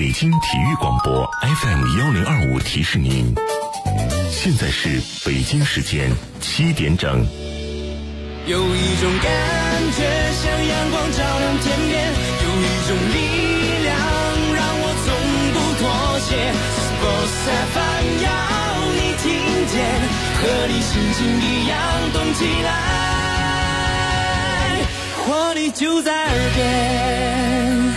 北京体育广播 FM1025提示您，现在是北京时间7点整。 有一种感觉像阳光照亮天边，有一种力量让我从不妥协。Sports FM 要你听见，和你心情一样动起来，活力就在耳边。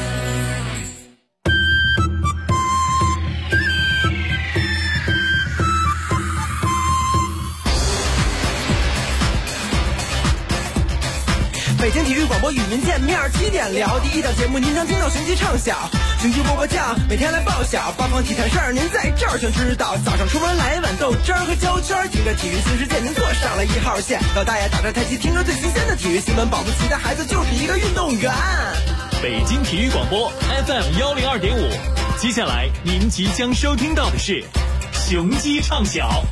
北京体育广播与您见面，7点聊第一档节目，您将听到雄鸡唱响，雄鸡播将每天来报晓，八方体坛事儿您在这儿全知道。早上出门来一碗豆汁儿和焦圈，听着体育新世界您坐上了1号线，老大爷打着太极听着最新鲜的体育新闻，保不齐的孩子就是一个运动员。 北京体育广播 FM102.5，接下来您即将收听到的是雄鸡唱晓。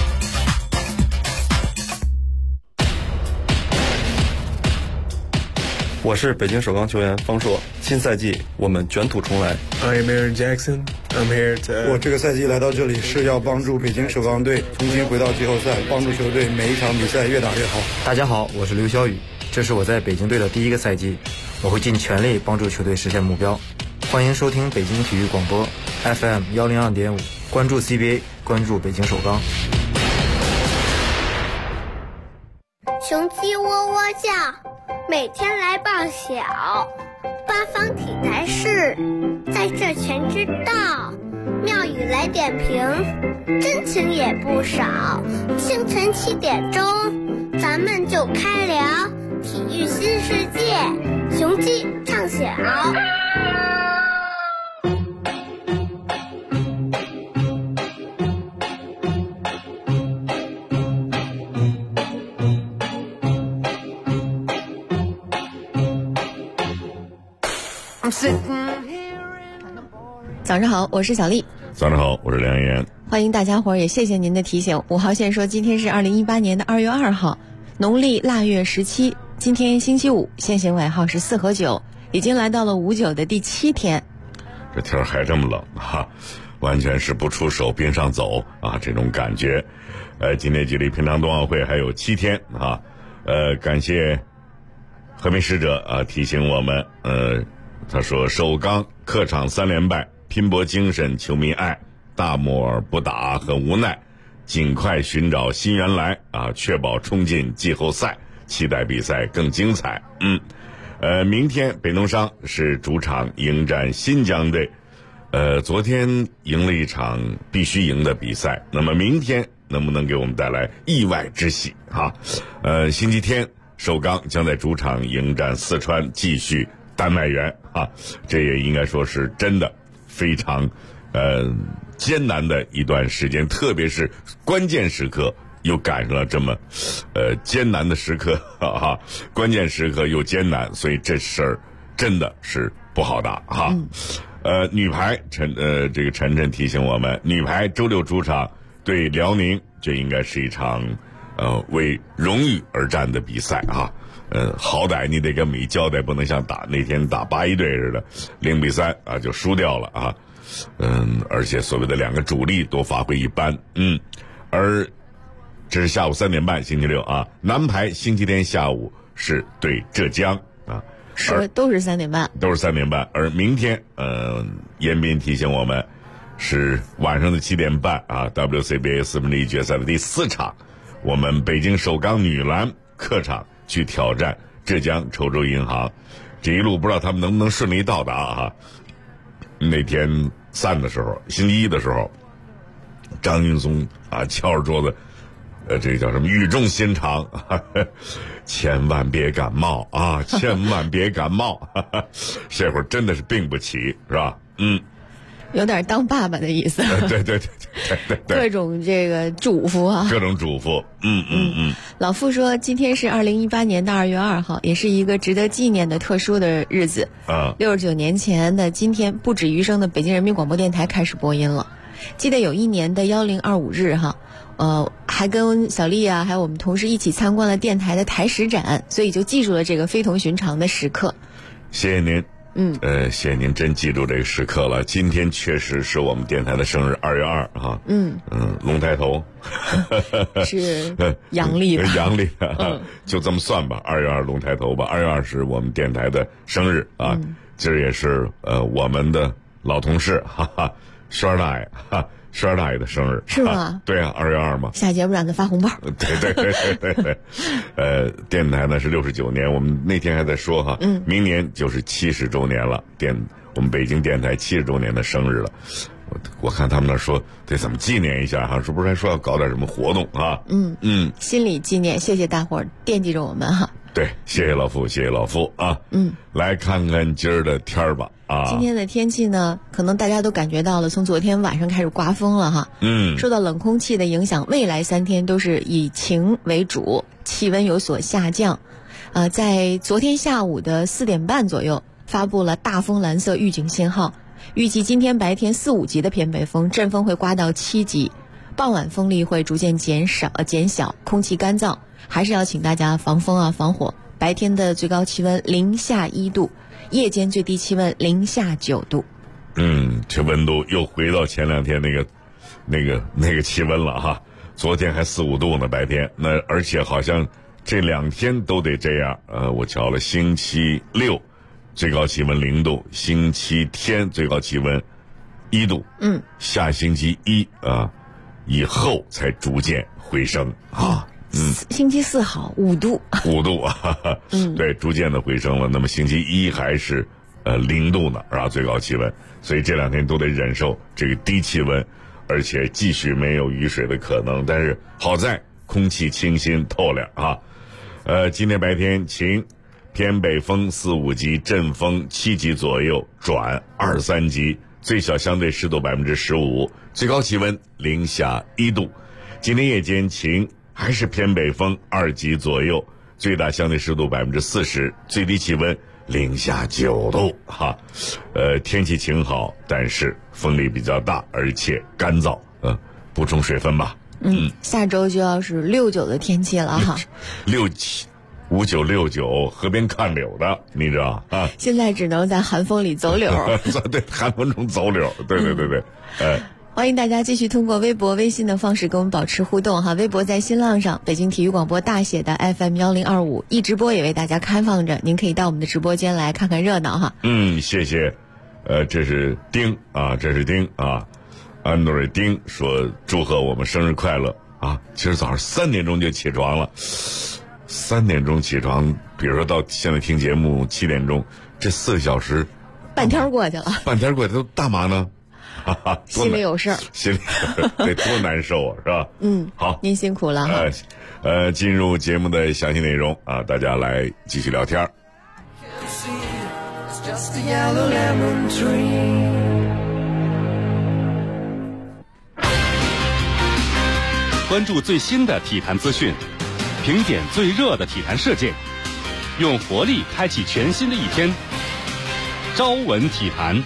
我是北京首钢球员方硕，新赛季我们卷土重来。 I'm Aaron Jackson. I'm here to. 我这个赛季来到这里是要帮助北京首钢队重新回到季后赛，帮助球队每一场比赛越打越好。 大家好，我是刘晓宇，这是我在北京队的第一个赛季，我会尽全力帮助球队实现目标。欢迎收听北京体育广播 FM102.5，关注 CBA， 关注北京首钢。 雄鸡喔喔叫，每天来报晓，八方体坛事在这全知道，妙语来点评，真情也不少。清晨7点钟，咱们就开聊体育新世界，雄鸡唱晓。 早上好，我是小丽。 早上好，我是梁岩。 欢迎大家伙儿，也谢谢您的提醒。5号线说今天是2018年的2月2号，农历腊月17，今天星期五，现行尾号是4和9，已经来到了5-9的第7天。 这天还这么冷哈，完全是不出手边上走啊，这种感觉。今天距离平昌冬奥会还有7天啊。感谢和平使者提醒我们，他说首钢客场3连败，拼搏精神球迷爱，大漠而不打很无奈，尽快寻找新援来啊，确保冲进季后赛，期待比赛更精彩。明天北农商是主场迎战新疆队，昨天赢了一场必须赢的比赛，那么明天能不能给我们带来意外之喜啊？星期天首钢将在主场迎战四川，继续丹麦援啊，这也应该说是真的非常艰难的一段时间，特别是关键时刻又赶上了这么艰难的时刻啊，关键时刻又艰难，所以这事儿真的是不好打哈。女排这个晨晨提醒我们，女排周六主场对辽宁，这应该是一场为荣誉而战的比赛啊。好歹你得给我们一交代，不能像那天打81队似的0-3啊就输掉了啊。而且所谓的2个主力都发挥一般。而这是下午3点半，星期六啊。男排星期天下午是对浙江啊， 都是3点半， 都是3点半。而明天严斌提醒我们是晚上的7点半啊 ，WCBA 4分之一决赛的第4场，我们北京首钢女篮客场去挑战浙江稠州银行。这一路不知道他们能不能顺利到达啊。那天散的时候，星期一的时候，张云松啊敲着桌子，这个叫什么语重心长，千万别感冒啊，千万别感冒。这会儿真的是病不起，是吧？ 有点当爸爸的意思。 对， 各种这个嘱咐啊， 各种嘱咐。 老傅说今天是2018年的2月2号，也是一个值得纪念的特殊的日子。69年前的今天，不止余生的北京人民广播电台开始播音了。记得有一年的1025日哈，还跟小丽啊，还有我们同事一起参观了电台的台史展，所以就记住了这个非同寻常的时刻。 谢谢您。 谢谢您真记住这个时刻了。今天确实是我们电台的生日，2月2啊。龙抬头是阳历吧？ 阳历就这么算吧，2月2龙抬头吧。2月2是我们电台的生日啊，今儿也是我们的老同事轩儿大爷轩儿大爷的生日是吗？ 对啊，2月2嘛。 下节目让他发红包。 对。电台呢是69年，我们那天还在说明年就是70周年了，我们北京电台70周年的生日了。我看他们那说得怎么纪念一下是不是还说要搞点什么活动啊？ 心理纪念，谢谢大伙儿惦记着我们对，谢谢老傅啊。来看看今儿的天儿吧啊。 今天的天气呢，可能大家都感觉到了，从昨天晚上开始刮风了受到冷空气的影响，未来3天都是以晴为主，气温有所下降。在昨天下午的4点半左右，发布了大风蓝色预警信号，预计今天白天4、5级的偏北风，阵风会刮到7级，傍晚风力会逐渐减小，空气干燥，还是要请大家防风防火。白天的最高气温零下1度，夜间最低气温零下9度。 这温度又回到前2天那个气温了昨天还4、5度呢白天，而且好像这2天都得这样。我瞧了，星期六最高气温0度，星期天最高气温1度。下星期一以后才逐渐回升星期4好5度 ，5度对，逐渐的回升了。那么星期一还是0度呢，最高气温，所以这2天都得忍受这个低气温，而且继续没有雨水的可能。但是好在空气清新透亮今天白天晴，偏北风4、5级，阵风7级左右转2、3级，最小相对湿度15%，最高气温零下1度。今天夜间晴，还是偏北风2级左右，最大相对湿度40%，最低气温零下9度天气晴好，但是风力比较大，而且干燥补充水分吧。 下周就要是6、9的天气了 6、7、5、9、6、9，河边看柳的，你知道现在只能在寒风里走柳对，寒风中走柳，对。 欢迎大家继续通过微博、微信的方式跟我们保持互动微博在新浪上，北京体育广播大写的 FM1025，一直播也为大家开放着，您可以到我们的直播间来看看热闹谢谢。这是丁安诺瑞丁说祝贺我们生日快乐今儿早上3点钟就起床了，3点钟起床，比如说到现在听节目7点钟，这4个小时半天过去了， 都干嘛呢？ 心里有事儿， 得多难受是吧？好， 您辛苦了进入节目的详细内容大家来继续聊天。 关注最新的体坛资讯，评点最热的体坛事件，用活力开启全新的一天。朝闻体坛。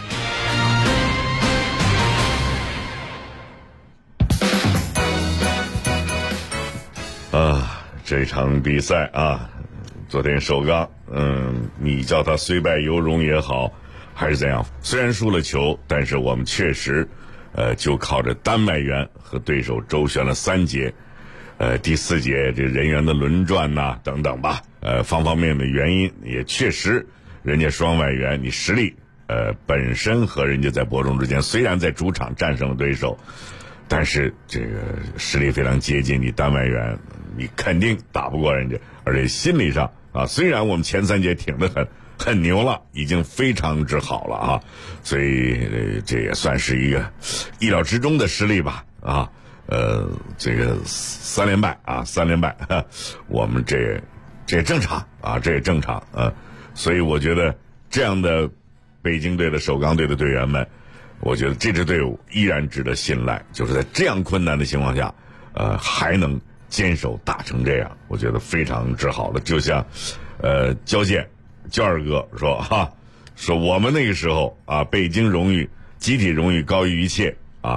这场比赛昨天首钢，你叫他虽败犹荣也好，还是怎样，虽然输了球，但是我们确实就靠着丹麦员和对手周旋了3节，第4节这人员的轮转等等吧，方方面面的原因也确实，人家双外援你实力本身和人家在伯仲之间，虽然在主场战胜了对手，但是这个实力非常接近，你丹麦员你肯定打不过人家，而且心理上虽然我们前3节挺得很牛了，已经非常之好了所以这也算是一个意料之中的实力吧这个3连败3连败我们这也正常这也正常所以我觉得这样的北京队的首钢队的队员们，我觉得这支队伍依然值得信赖，就是在这样困难的情况下还能坚守打成这样，我觉得非常之好的。就像焦二哥说我们那个时候北京荣誉集体荣誉高于一切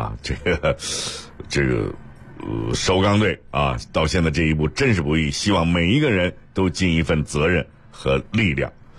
这个首钢队到现在这一步真是不易，希望每一个人都尽一份责任和力量。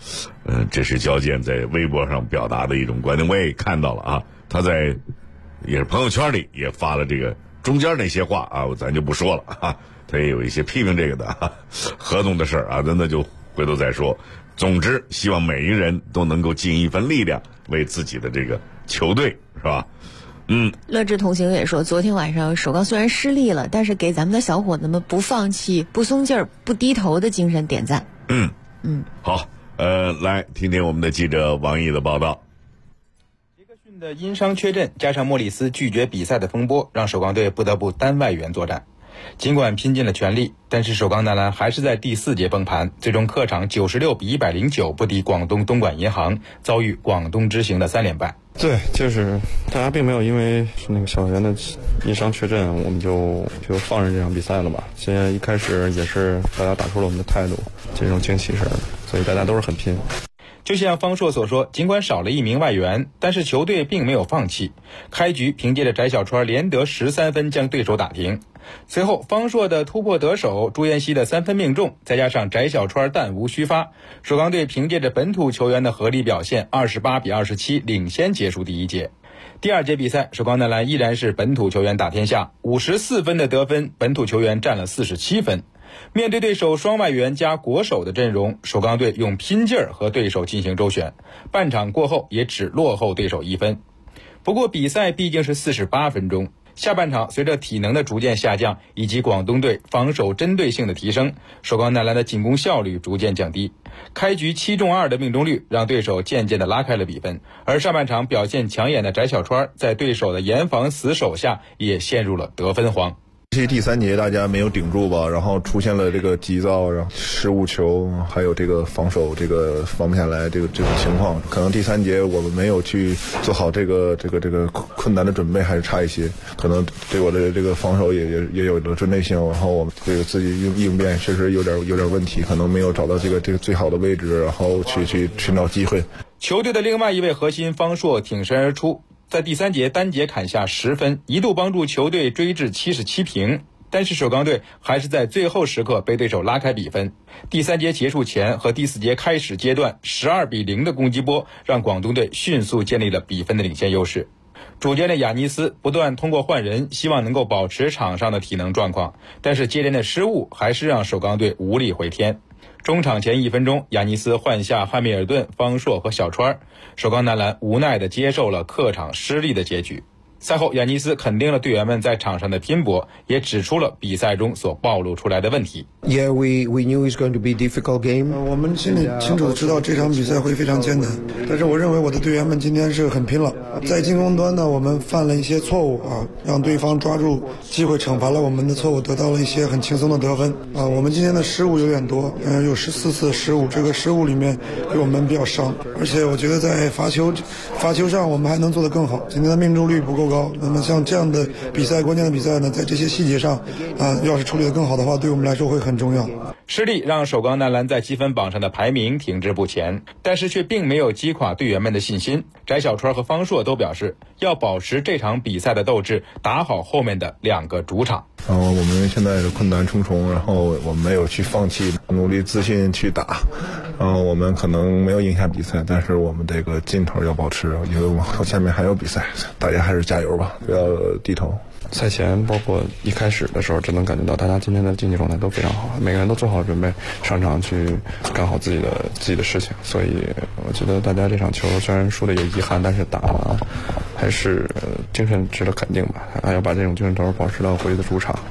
这是焦健在微博上表达的一种观点，我也看到了啊，他在也是朋友圈里也发了这个中间那些话啊，咱就不说了啊，他也有一些批评这个的合同的事儿啊，那就回头再说。总之，希望每一个人都能够尽一份力量，为自己的这个球队，是吧？ 乐智同行也说，昨天晚上首钢虽然失利了，但是给咱们的小伙子们不放弃、不松劲儿、不低头的精神点赞。 好，来听听我们的记者王毅的报道。 杰克逊的因伤缺阵，加上莫里斯拒绝比赛的风波，让首钢队不得不单外援作战。尽管拼尽了全力，但是首钢男篮还是在第4节崩盘，最终客场96比109不敌广东东莞银行，遭遇广东之行的3连败。 对，就是大家并没有因为那个小员的因伤缺阵，我们就放任这场比赛了吧。现在一开始也是大家打出了我们的态度，这种精气神，所以大家都是很拼。 就像方硕所说，尽管少了一名外援，但是球队并没有放弃。开局凭借着翟小川连得13分将对手打平，随后方硕的突破得手，朱彦熙的3分命中，再加上翟小川弹无虚发，首钢队凭借着本土球员的合理表现28比27领先结束第1节。第2节比赛，首钢男篮依然是本土球员打天下，54分的得分，本土球员占了47分。面对对手双外援加国手的阵容，首钢队用拼劲儿和对手进行周旋，半场过后也只落后对手1分。不过比赛毕竟是48分钟，下半场随着体能的逐渐下降以及广东队防守针对性的提升，首钢男篮的进攻效率逐渐降低，开局7中2的命中率让对手渐渐的拉开了比分，而上半场表现抢眼的翟小川在对手的严防死守下也陷入了得分荒。 第3节大家没有顶住吧，然后出现了这个急躁，然后失误球，还有这个防守这个防不下来这种情况，可能第3节我们没有去做好这个困难的准备，还是差一些，可能对我的这个防守也有了针对性，然后我们这个自己应变确实有点问题，可能没有找到这个最好的位置，然后去寻找机会。 球队的另外一位核心方硕挺身而出，在第3节单节砍下10分，一度帮助球队追至77平，但是首钢队还是在最后时刻被对手拉开比分。第3节结束前和第4节开始阶段12比0的攻击波，让广东队迅速建立了比分的领先优势。主教练亚尼斯不断通过换人，希望能够保持场上的体能状况，但是接连的失误还是让首钢队无力回天。中场前1分钟，亚尼斯换下汉密尔顿、方硕和小川，首钢男篮无奈地接受了客场失利的结局。赛后，亚尼斯肯定了队员们在场上的拼搏，也指出了比赛中所暴露出来的问题。 Yeah, we knew it's going to be a difficult game. 我们心里清楚知道这场比赛会非常艰难，但是我认为我的队员们今天是很拼了。在进攻端呢，我们犯了一些错误啊，让对方抓住机会惩罚了我们的错误，得到了一些很轻松的得分啊。我们今天的失误有点多，有14次失误，这个失误里面给我们比较伤，而且我觉得在罚球上我们还能做得更好。今天的命中率不够高，那么像这样的比赛，关键的比赛呢，在这些细节上要是处理得更好的话，对我们来说会很重要。 失利让首钢男篮在积分榜上的排名停滞不前，但是却并没有击垮队员们的信心。翟小川和方硕都表示要保持这场比赛的斗志，打好后面的2个主场。 我们现在是困难重重，然后我们没有去放弃，努力自信去打。我们可能没有赢下比赛，但是我们这个劲头要保持，因为我们下面还有比赛，大家还是加油吧，不要低头。 赛前包括一开始的时候，真能感觉到大家今天的竞技状态都非常好，每个人都做好准备上场去干好自己的事情。所以我觉得大家这场球虽然输的有遗憾，但是打了还是精神值得肯定吧，还要把这种精神头保持到回去的主场。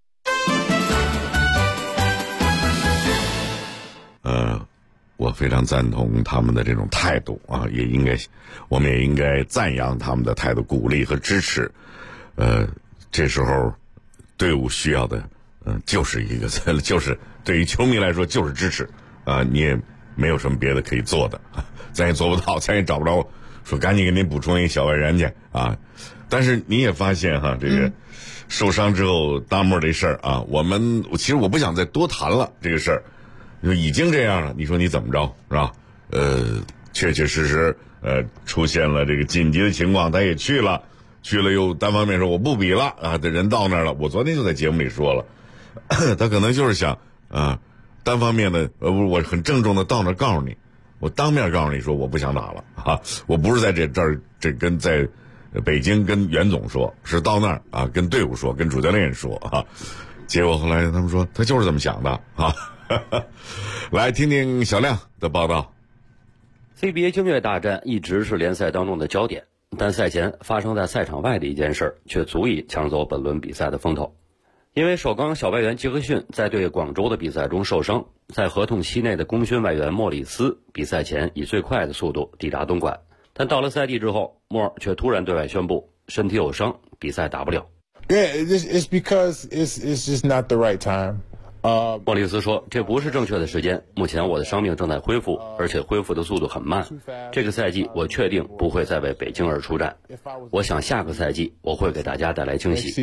我非常赞同他们的这种态度啊，我们也应该赞扬他们的态度，鼓励和支持。这时候队伍需要的就是对于球迷来说就是支持啊，你也没有什么别的可以做的，咱也做不到，咱也找不着说赶紧给您补充一个小外援去啊。但是你也发现哈，这个受伤之后大漠这事儿啊，其实我不想再多谈了，这个事儿就已经这样了，你说你怎么着是吧？确确实实出现了这个紧急的情况，他也去了又单方面说我不比了啊，这人到那儿了。我昨天就在节目里说了，他可能就是想单方面的我很郑重的到那儿告诉你， 我当面告诉你说我不想打了啊！我不是在这跟在北京跟袁总说，是到那儿啊跟队伍说，跟主教练说啊。结果后来他们说他就是这么想的啊。来听听小亮的报道。 CBA 京粤大战一直是联赛当中的焦点，但赛前发生在赛场外的一件事却足以抢走本轮比赛的风头。因为首钢小外援杰克逊在对广州的比赛中受伤，在合同期内的功勋外援莫里斯比赛前以最快的速度抵达东莞，但到了赛地之后，莫尔却突然对外宣布身体有伤，比赛打不了。 Yeah, it's because it's just not the right time. 莫里斯说，这不是正确的时间，目前我的伤病正在恢复，而且恢复的速度很慢。这个赛季我确定不会再为北京而出战，我想下个赛季我会给大家带来惊喜。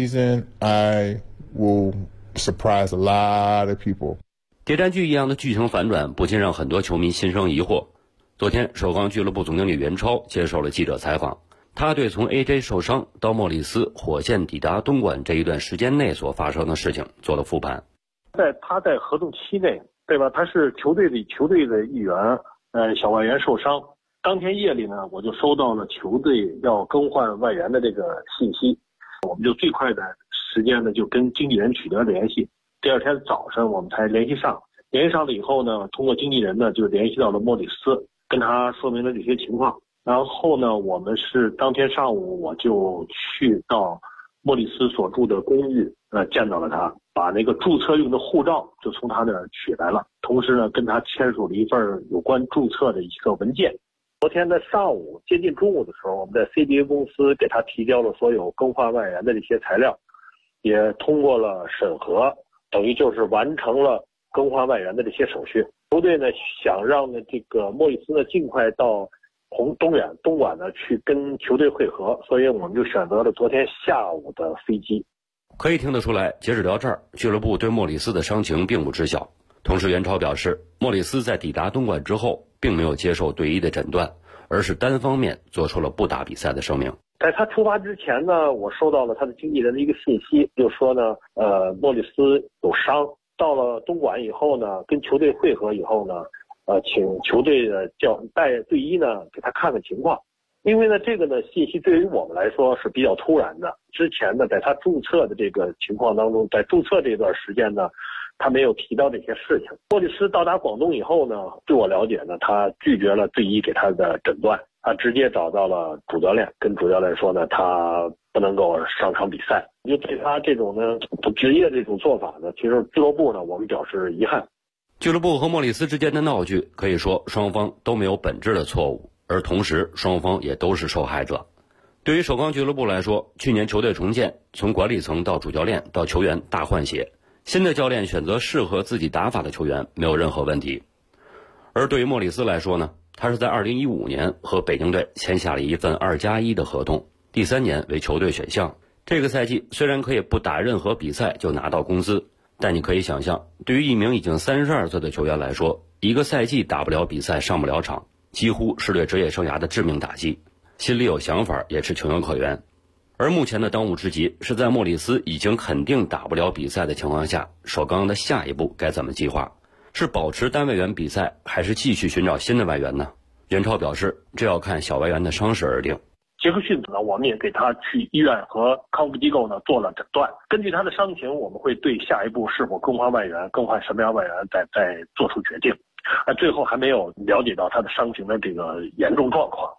Will surprise a lot of people. 谍战剧一样的剧情反转不禁让很多球迷心生疑惑。昨天首钢俱乐部总经理袁超接受了记者采访，他对从 AJ 受伤到莫里斯火线抵达东莞这一段时间内所发生的事情做了复盘。 他在合同期内，对吧？他是球队的一员，小外援受伤，当天夜里呢，我就收到了球队要更换外援的这个信息，我们就最快的时间呢就跟经纪人取得联系，第二天早上我们才联系上了以后呢，通过经纪人呢就联系到了莫里斯，跟他说明了这些情况。然后呢，我们是当天上午我就去到莫里斯所住的公寓，见到了他，把那个注册用的护照就从他那儿取来了，同时呢跟他签署了一份有关注册的一个文件。昨天的上午接近中午的时候，我们在 CBA 公司给他提交了所有更换外援的这些材料，也通过了审核，等于就是完成了更换外援的这些手续。球队呢想让呢这个莫里斯呢尽快到东莞呢去跟球队会合，所以我们就选择了昨天下午的飞机。 可以听得出来，截止到这儿，俱乐部对莫里斯的伤情并不知晓。同时袁超表示，莫里斯在抵达东莞之后并没有接受队医的诊断，而是单方面做出了不打比赛的声明。 在他出发之前呢，我收到了他的经纪人的一个信息，就说呢莫里斯有伤，到了东莞以后呢，跟球队会合以后呢请球队的带队医呢给他看看情况。因为呢这个呢信息对于我们来说是比较突然的，之前呢在他注册的这个情况当中，在注册这段时间呢他没有提到这些事情。莫里斯到达广东以后呢，据我了解呢，他拒绝了队医给他的诊断，他直接找到了主教练，跟主教练说呢他不能够上场比赛。就对他这种呢不职业这种做法呢，其实俱乐部呢我们表示遗憾。 俱乐部和莫里斯之间的闹剧，可以说双方都没有本质的错误，而同时双方也都是受害者。对于首钢俱乐部来说，去年球队重建，从管理层到主教练到球员大换血，新的教练选择适合自己打法的球员没有任何问题。而对于莫里斯来说呢，他是在2015年和北京队签下了一份2+1的合同，第3年为球队选项。这个赛季虽然可以不打任何比赛就拿到工资，但你可以想象，对于一名已经32岁的球员来说，一个赛季打不了比赛上不了场，几乎是对职业生涯的致命打击，心里有想法也是情有可原。而目前的当务之急是在莫里斯已经肯定打不了比赛的情况下，首钢的下一步该怎么计划？是保持单外援比赛，还是继续寻找新的外援呢？袁超表示，这要看小外援的伤势而定。 杰克逊呢，我们也给他去医院和康复机构呢做了诊断，根据他的伤情，我们会对下一步是否更换外援、更换什么样外援再做出决定。最后还没有了解到他的伤情的这个严重状况。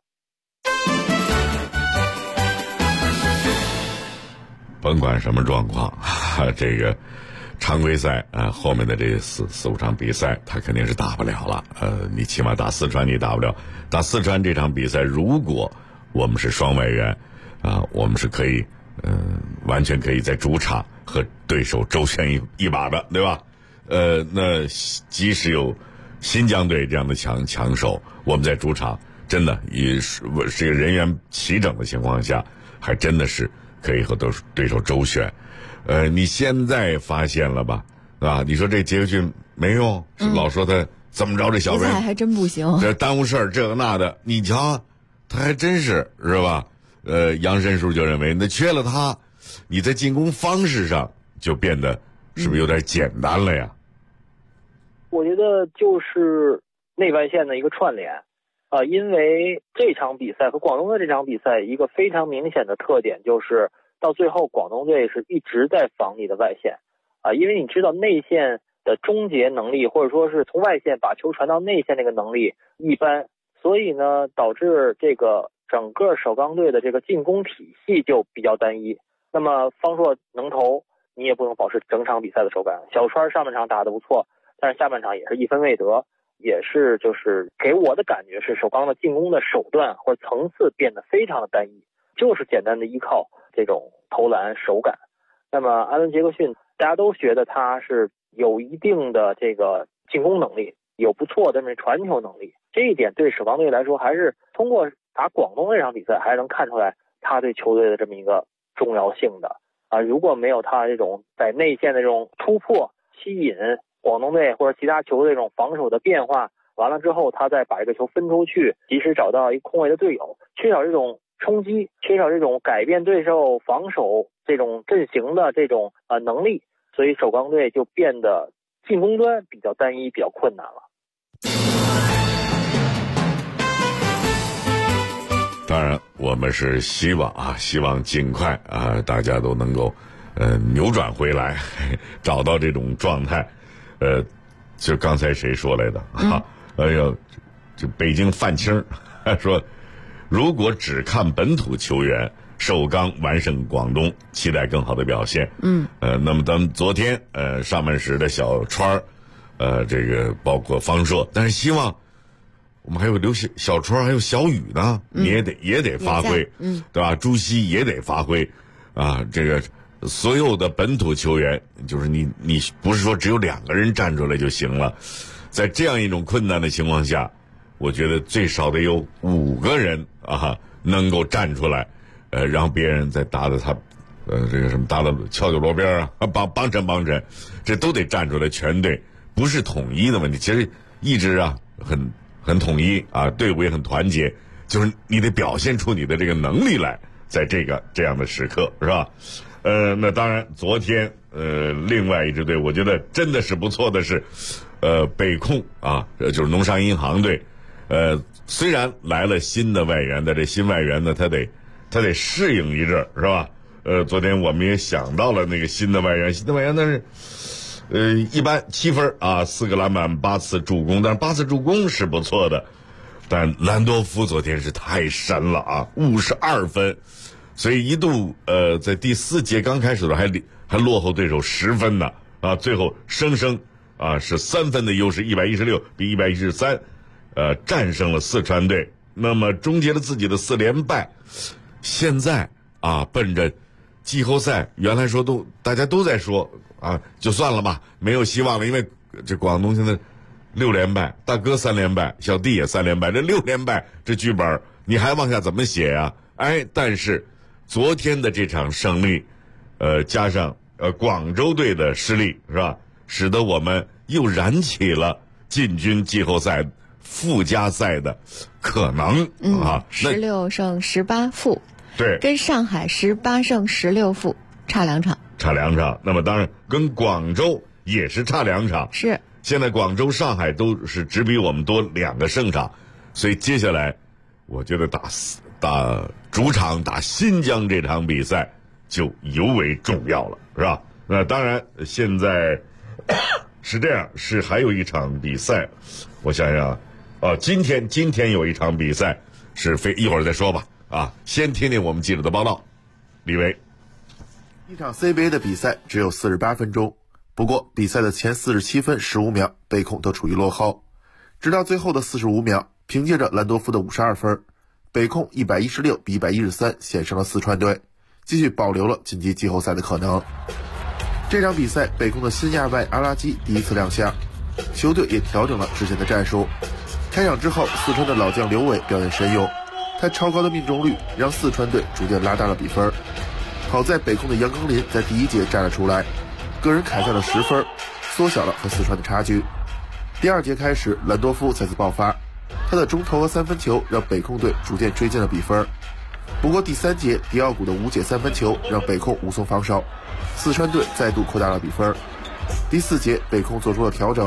甭管什么状况，这个常规赛后面的这四五场比赛他肯定是打不了了。你起码打四川你打不了，打四川这场比赛如果我们是双外援我们是可以完全可以在主场和对手周旋一把的，对吧？那即使有新疆队这样的强手，我们在主场真的也是这个人员齐整的情况下，还真的是可以和对手周旋。你现在发现了吧？啊，你说这杰克逊没用，老说他怎么着这小人还真不行， 这耽误事儿这个那的，你瞧他还真是吧？杨申叔就认为，那缺了他，你在进攻方式上就变得是不是有点简单了呀？ 我觉得就是内外线的一个串联。因为这场比赛和广东队这场比赛一个非常明显的特点就是到最后广东队是一直在防你的外线因为你知道内线的终结能力或者说是从外线把球传到内线这个能力一般，所以呢导致这个整个首钢队的这个进攻体系就比较单一。那么方硕能投，你也不能保持整场比赛的手感。小川上半场打得不错，但是下半场也是一分未得，也是就是给我的感觉是首钢的进攻的手段或者层次变得非常的单一，就是简单的依靠这种投篮手感。那么阿伦杰克逊大家都觉得他是有一定的这个进攻能力，有不错的传球能力，这一点对首钢队来说还是通过打广东这场比赛还能看出来他对球队的这么一个重要性的如果没有他这种在内线的这种突破吸引广东队或者其他球队这种防守的变化，完了之后他再把这个球分出去，及时找到一个空位的队友，缺少这种冲击，缺少这种改变对手防守这种阵型的这种能力，所以首钢队就变得进攻端比较单一，比较困难了。 当然我们是希望尽快大家都能够扭转回来，找到这种状态。就刚才谁说来的就北京范青说，如果只看本土球员，首钢完胜广东，期待更好的表现。那么咱们昨天上半时的小川这个包括方硕，但是希望我们还有小川还有小雨呢，也得发挥，对吧？朱熹也得发挥这个所有的本土球员，就是你不是说只有2个人站出来就行了，在这样一种困难的情况下，我觉得最少得有5个人能够站出来，让别人再打他这个什么打到敲敲锣边帮衬，这都得站出来，全队不是统一的问题，其实一直很统一队伍也很团结，就是你得表现出你的这个能力来，在这样的时刻，是吧？那当然昨天另外一支队我觉得真的是不错的是北控就是农商银行队，虽然来了新的外援，但这新外援呢他得适应一阵，是吧？昨天我们也想到了那个新的外援，但是一般7分4个篮板8次助攻，但是8次助攻是不错的，但兰多夫昨天是太神了52分，所以一度在第4节刚开始的时候还落后对手10分呢最后生是3分的优势，116比113战胜了四川队，那么终结了自己的4连败。现在奔着季后赛，原来说大家都在说就算了吧，没有希望了，因为这广东现在6连败，大哥3连败，小弟也3连败，这6连败这剧本你还往下怎么写呀？但是昨天的这场胜利加上广州队的失利，是吧，使得我们又燃起了进军季后赛附加赛的可能 16胜18负， 对， 跟上海18胜16负差2场。 那么当然跟广州也是差2场， 是现在广州上海都是只比我们多2个胜场，所以接下来我觉得打主场打新疆这场比赛就尤为重要了，是吧？那当然现在是这样，是还有一场比赛，我想想今天有一场比赛是一会儿再说吧先听听我们记者的报道。李维， 一场 CBA 的比赛只有48分钟，不过比赛的前47分15秒北控都处于落后，直到最后的45秒，凭借着兰多夫的52分，北控116比113险胜了四川队，继续保留了晋级季后赛的可能。这场比赛北控的新亚外阿拉基第一次亮相，球队也调整了之前的战术。开场之后，四川的老将刘伟表现神勇，他超高的命中率让四川队逐渐拉大了比分。好在北控的杨庚林在第一节站了出来，个人砍下了10分，缩小了和四川的差距。第二节开始，兰多夫再次爆发，他的中投和3分球让北控队逐渐追进了比分。不过第3节，迪奥古的无解3分球让北控无从防守，四川队再度扩大了比分。第4节，北控做出了调整，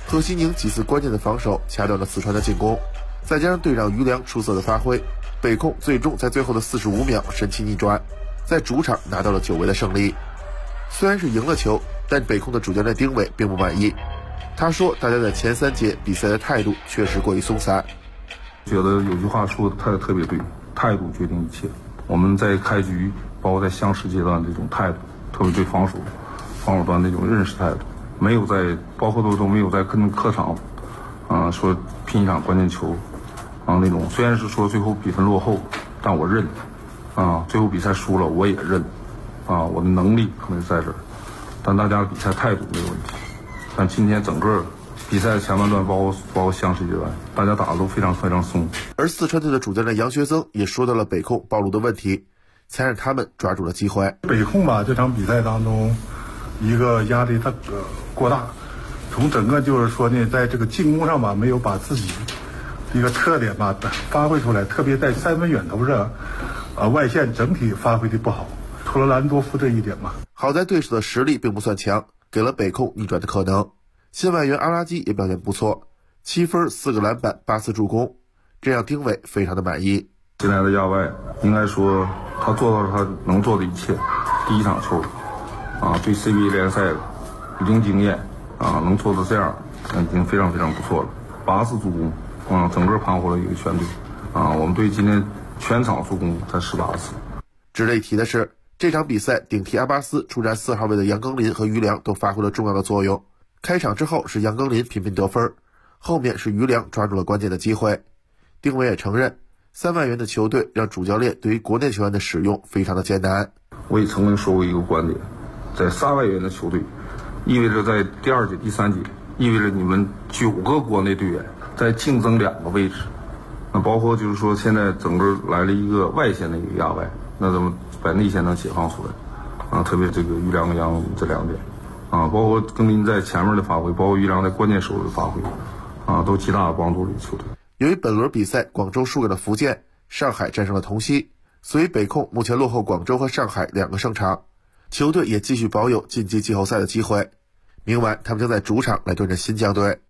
贺西宁几次关键的防守掐断了四川的进攻，再加上队长于良出色的发挥，北控最终在最后的45秒神奇逆转，在主场拿到了久违的胜利。虽然是赢了球，但北控的主教练丁伟并不满意。他说大家在前3节比赛的态度确实过于松散。 觉得有句话说的特别对，态度决定一切。我们在开局包括在相识阶段这种态度，特别对防守端那种认识态度，没有在包括都没有在客场说拼一场关键球那种，虽然是说最后比分落后，但我认最后比赛输了我也认我的能力可能在这儿，但大家的比赛态度没有问题。但今天整个比赛前半段包括相识阶段，大家打的都非常非常松。 而四川队的主教练杨学增也说到了北控暴露的问题，才让他们抓住了机会。 北控吧，这场比赛当中一个压力它过大，从整个就是说呢，在这个进攻上吧，没有把自己一个特点吧发挥出来，特别在3分远投上外线整体发挥的不好，除了兰多夫这一点嘛。 好在对手的实力并不算强，给了北控逆转的可能。新外援阿拉基也表现不错，7分4个篮板8次助攻，这让丁伟非常的满意。 现在的亚外应该说他做到了他能做的一切。第一场球对 CBA 联赛零经验能做到这样已经非常非常不错了。8次助攻整个盘活了一个全队我们队今天全场助攻才18次。 值得一提的是，这场比赛顶替阿巴斯出战4号位的杨庚林和于良都发挥了重要的作用。开场之后是杨庚林频频得分，后面是于良抓住了关键的机会。丁伟也承认3外援的球队让主教练对于国内球员的使用非常的艰难。 我也曾经说过一个观点，在3外援的球队意味着在第2节第3节意味着你们9个国内队员在竞争2个位置，那包括就是说现在整个来了一个外线的一个亚外，那怎么把内线能解放出来特别这个于良和杨这2点包括庚林在前面的发挥，包括于良在关键时候的发挥都极大的帮助了球队。 由于本轮比赛广州输给了福建，上海战胜了同曦，所以北控目前落后广州和上海2个胜场，球队也继续保有晋级季后赛的机会。明晚他们将在主场来对阵新疆队。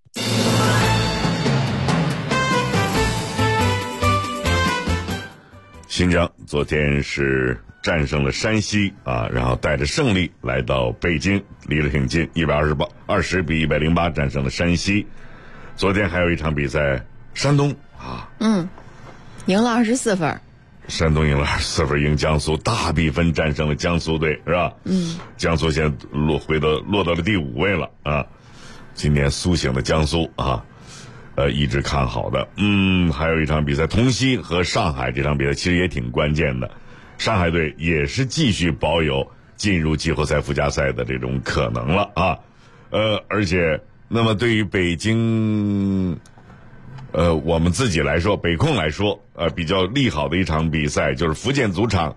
新疆昨天是战胜了山西然后带着胜利来到北京，离得挺近，120比108战胜了山西。昨天还有一场比赛，山东赢了24分。 山东赢了24分，赢江苏，大比分战胜了江苏队，是吧？江苏现在落到了第5位了今年苏醒的江苏一直看好的。还有一场比赛，同曦和上海这场比赛其实也挺关键的，上海队也是继续保有进入季后赛附加赛的这种可能了而且那么对于北京我们自己来说，北控来说比较利好的一场比赛就是福建主场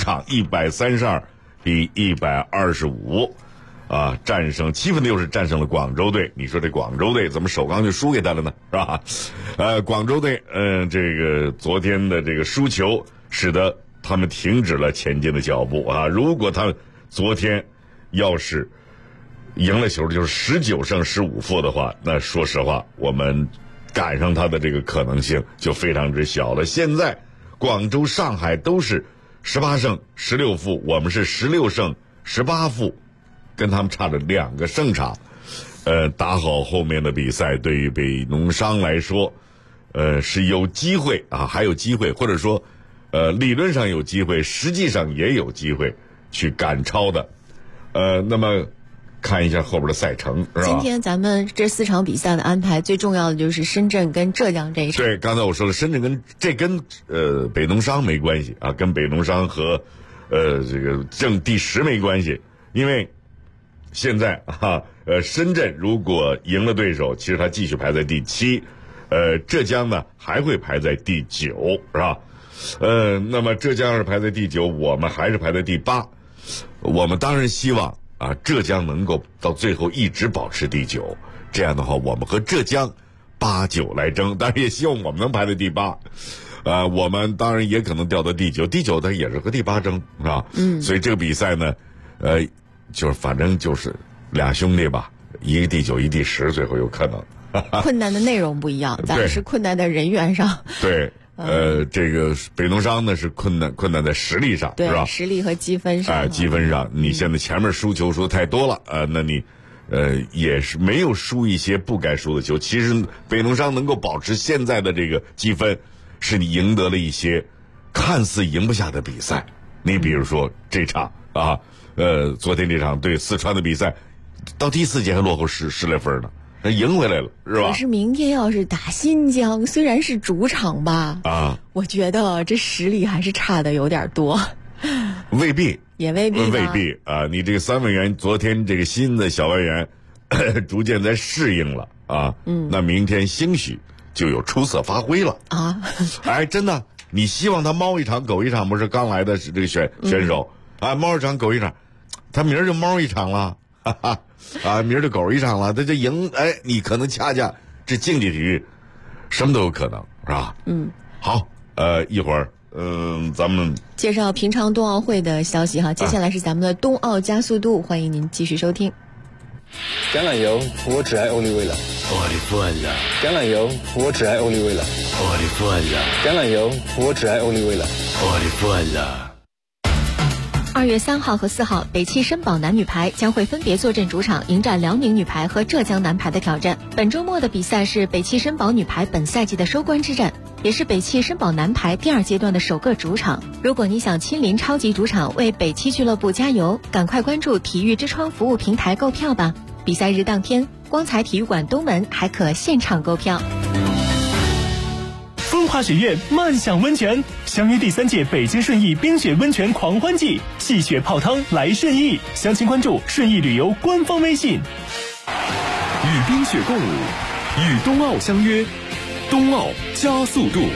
132比125战胜7分的优势战胜了广州队。你说这广州队怎么首钢就输给他了呢，是吧？广州队这个昨天的这个输球使得他们停止了前进的脚步如果他昨天要是赢了球，就是19胜15负的话，那说实话我们赶上他的这个可能性就非常之小了。现在广州上海都是18胜16负，我们是16胜18负，跟他们差了2个胜场。打好后面的比赛，对于北农商来说是有机会还有机会，或者说理论上有机会，实际上也有机会去赶超的。那么看一下后边的赛程，是吧？ 今天咱们这4场比赛的安排，最重要的就是深圳跟浙江这一场。 对，刚才我说了，深圳跟北农商没关系跟北农商和这个争第10没关系，因为现在深圳如果赢了对手，其实他继续排在第7，浙江呢还会排在第9，是吧？那么浙江是排在第9，我们还是排在第8。我们当然希望浙江能够到最后一直保持第9，这样的话我们和浙江8、9来争，当然也希望我们能排在第8。我们当然也可能掉到第9，第9它也是和第8争，是吧？所以这个比赛呢就是反正就是俩兄弟吧，一个第9，一第10，最后有可能困难的内容不一样，咱们是困难的人员上。 对。这个北农商呢是困难在实力上， 对， 是吧？ 实力和积分上。 积分上，你现在前面输球输太多了，那你也是没有输一些不该输的球。其实北农商能够保持现在的这个积分，是你赢得了一些看似赢不下的比赛。你比如说这场啊，昨天这场对四川的比赛，到第4节还落后10来分呢。赢回来了，是吧？ 可是明天要是打新疆，虽然是主场吧，我觉得这实力还是差的有点多。 未必， 也未必， 未必啊！你这个3外援，昨天这个新的小外援逐渐在适应了啊，那明天兴许就有出色发挥了啊！ 哎，真的，你希望他猫一场狗一场，不是刚来的是这个选手啊，猫一场狗一场，他明儿就猫一场了，哈哈。明儿就狗一场了，他就赢，哎，你可能恰恰这竞技体育什么都有可能，是吧？好，一会儿，咱们介绍平昌冬奥会的消息哈。接下来是咱们的冬奥加速度，欢迎您继续收听。 橄榄油，我只爱欧丽薇了。橄榄油，我只爱欧丽薇了。橄榄油，我只爱欧丽薇了。 2月3号和4号，北汽绅宝男女排将会分别坐镇主场，迎战辽宁女排和浙江男排的挑战。本周末的比赛是北汽绅宝女排本赛季的收官之战，也是北汽绅宝男排第2阶段的首个主场。如果你想亲临超级主场为北汽俱乐部加油，赶快关注体育之窗服务平台购票吧。比赛日当天，光彩体育馆东门还可现场购票。 风华雪苑漫享温泉，相约第3届北京顺义冰雪温泉狂欢季，戏雪泡汤来顺义。详情关注顺义旅游官方微信。 与冰雪共舞，与冬奥相约，冬奥加速度。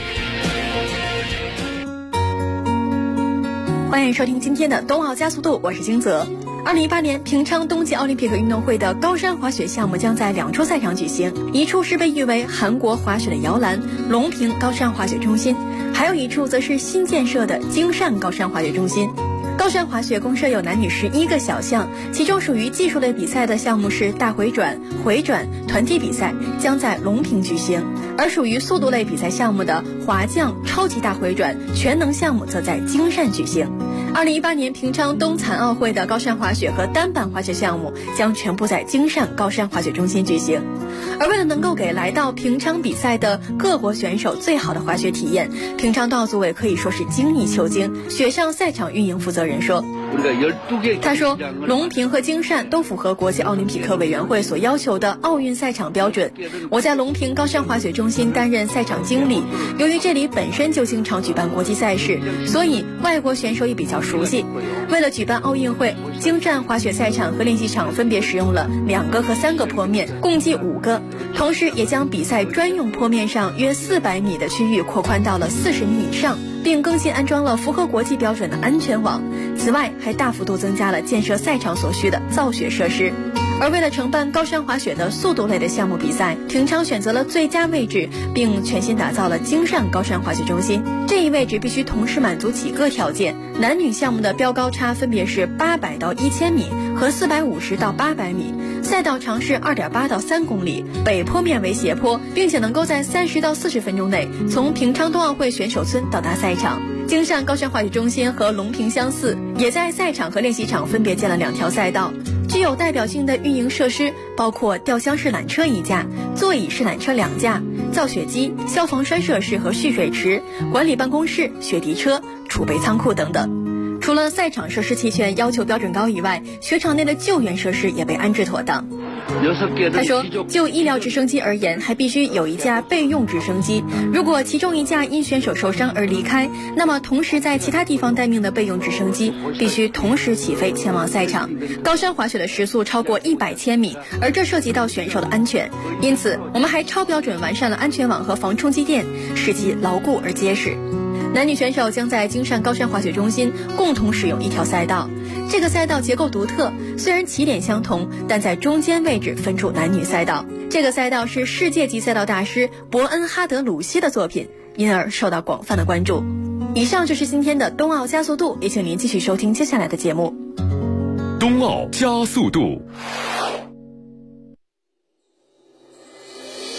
欢迎收听今天的冬奥加速度，我是金泽。2018年平昌冬季奥林匹克运动会的高山滑雪项目将在2处赛场举行，一处是被誉为韩国滑雪的摇篮隆平高山滑雪中心，还有一处则是新建设的京善高山滑雪中心。高山滑雪共设有男女11个小项，其中属于技术类比赛的项目是大回转、回转、团体比赛，将在隆平举行；而属于速度类比赛项目的滑降、超级大回转、全能项目则在京善举行。2018年平昌冬残奥会的高山滑雪和单板滑雪项目将全部在京善高山滑雪中心举行。而为了能够给来到平昌比赛的各国选手最好的滑雪体验，平昌冬奥组委可以说是精益求精。雪上赛场运营负责人说，他说隆平和京善都符合国际奥林匹克委员会所要求的奥运赛场标准。我在隆平高山滑雪中心担任赛场经理，由于这里本身就经常举办国际赛事，所以外国选手也比较熟悉。为了举办奥运会，京善滑雪赛场和练习场分别使用了2个和3个坡面，共计5个，同时也将比赛专用坡面上约400米的区域扩宽到了40米以上，并更新安装了符合国际标准的安全网。此外，还大幅度增加了建设赛场所需的造雪设施。而为了承办高山滑雪的速度类的项目比赛，平昌选择了最佳位置，并全新打造了京善高山滑雪中心。这一位置必须同时满足几个条件：男女项目的标高差分别是800到1000米和450到800米，赛道长是2.8到3公里，北坡面为斜坡，并且能够在30到40分钟内从平昌冬奥会选手村到达赛场。京善高山滑雪中心和隆平相似，也在赛场和练习场分别建了2条赛道。具有代表性的运营设施包括吊箱式缆车1架、座椅式缆车2架、造雪机、消防栓设施和蓄水池、管理办公室、雪地车、储备仓库等等。除了赛场设施齐全、要求标准高以外，雪场内的救援设施也被安置妥当。他说，就医疗直升机而言，还必须有1架备用直升机。如果其中1架因选手受伤而离开，那么同时在其他地方待命的备用直升机必须同时起飞前往赛场。高山滑雪的时速超过100千米，而这涉及到选手的安全，因此我们还超标准完善了安全网和防冲击垫，使其牢固而结实。男女选手将在京善高山滑雪中心共同使用1条赛道，这个赛道结构独特，虽然起点相同，但在中间位置分出男女赛道。这个赛道是世界级赛道大师伯恩哈德鲁西的作品，因而受到广泛的关注。以上就是今天的冬奥加速度，也请您继续收听接下来的节目。 冬奥加速度。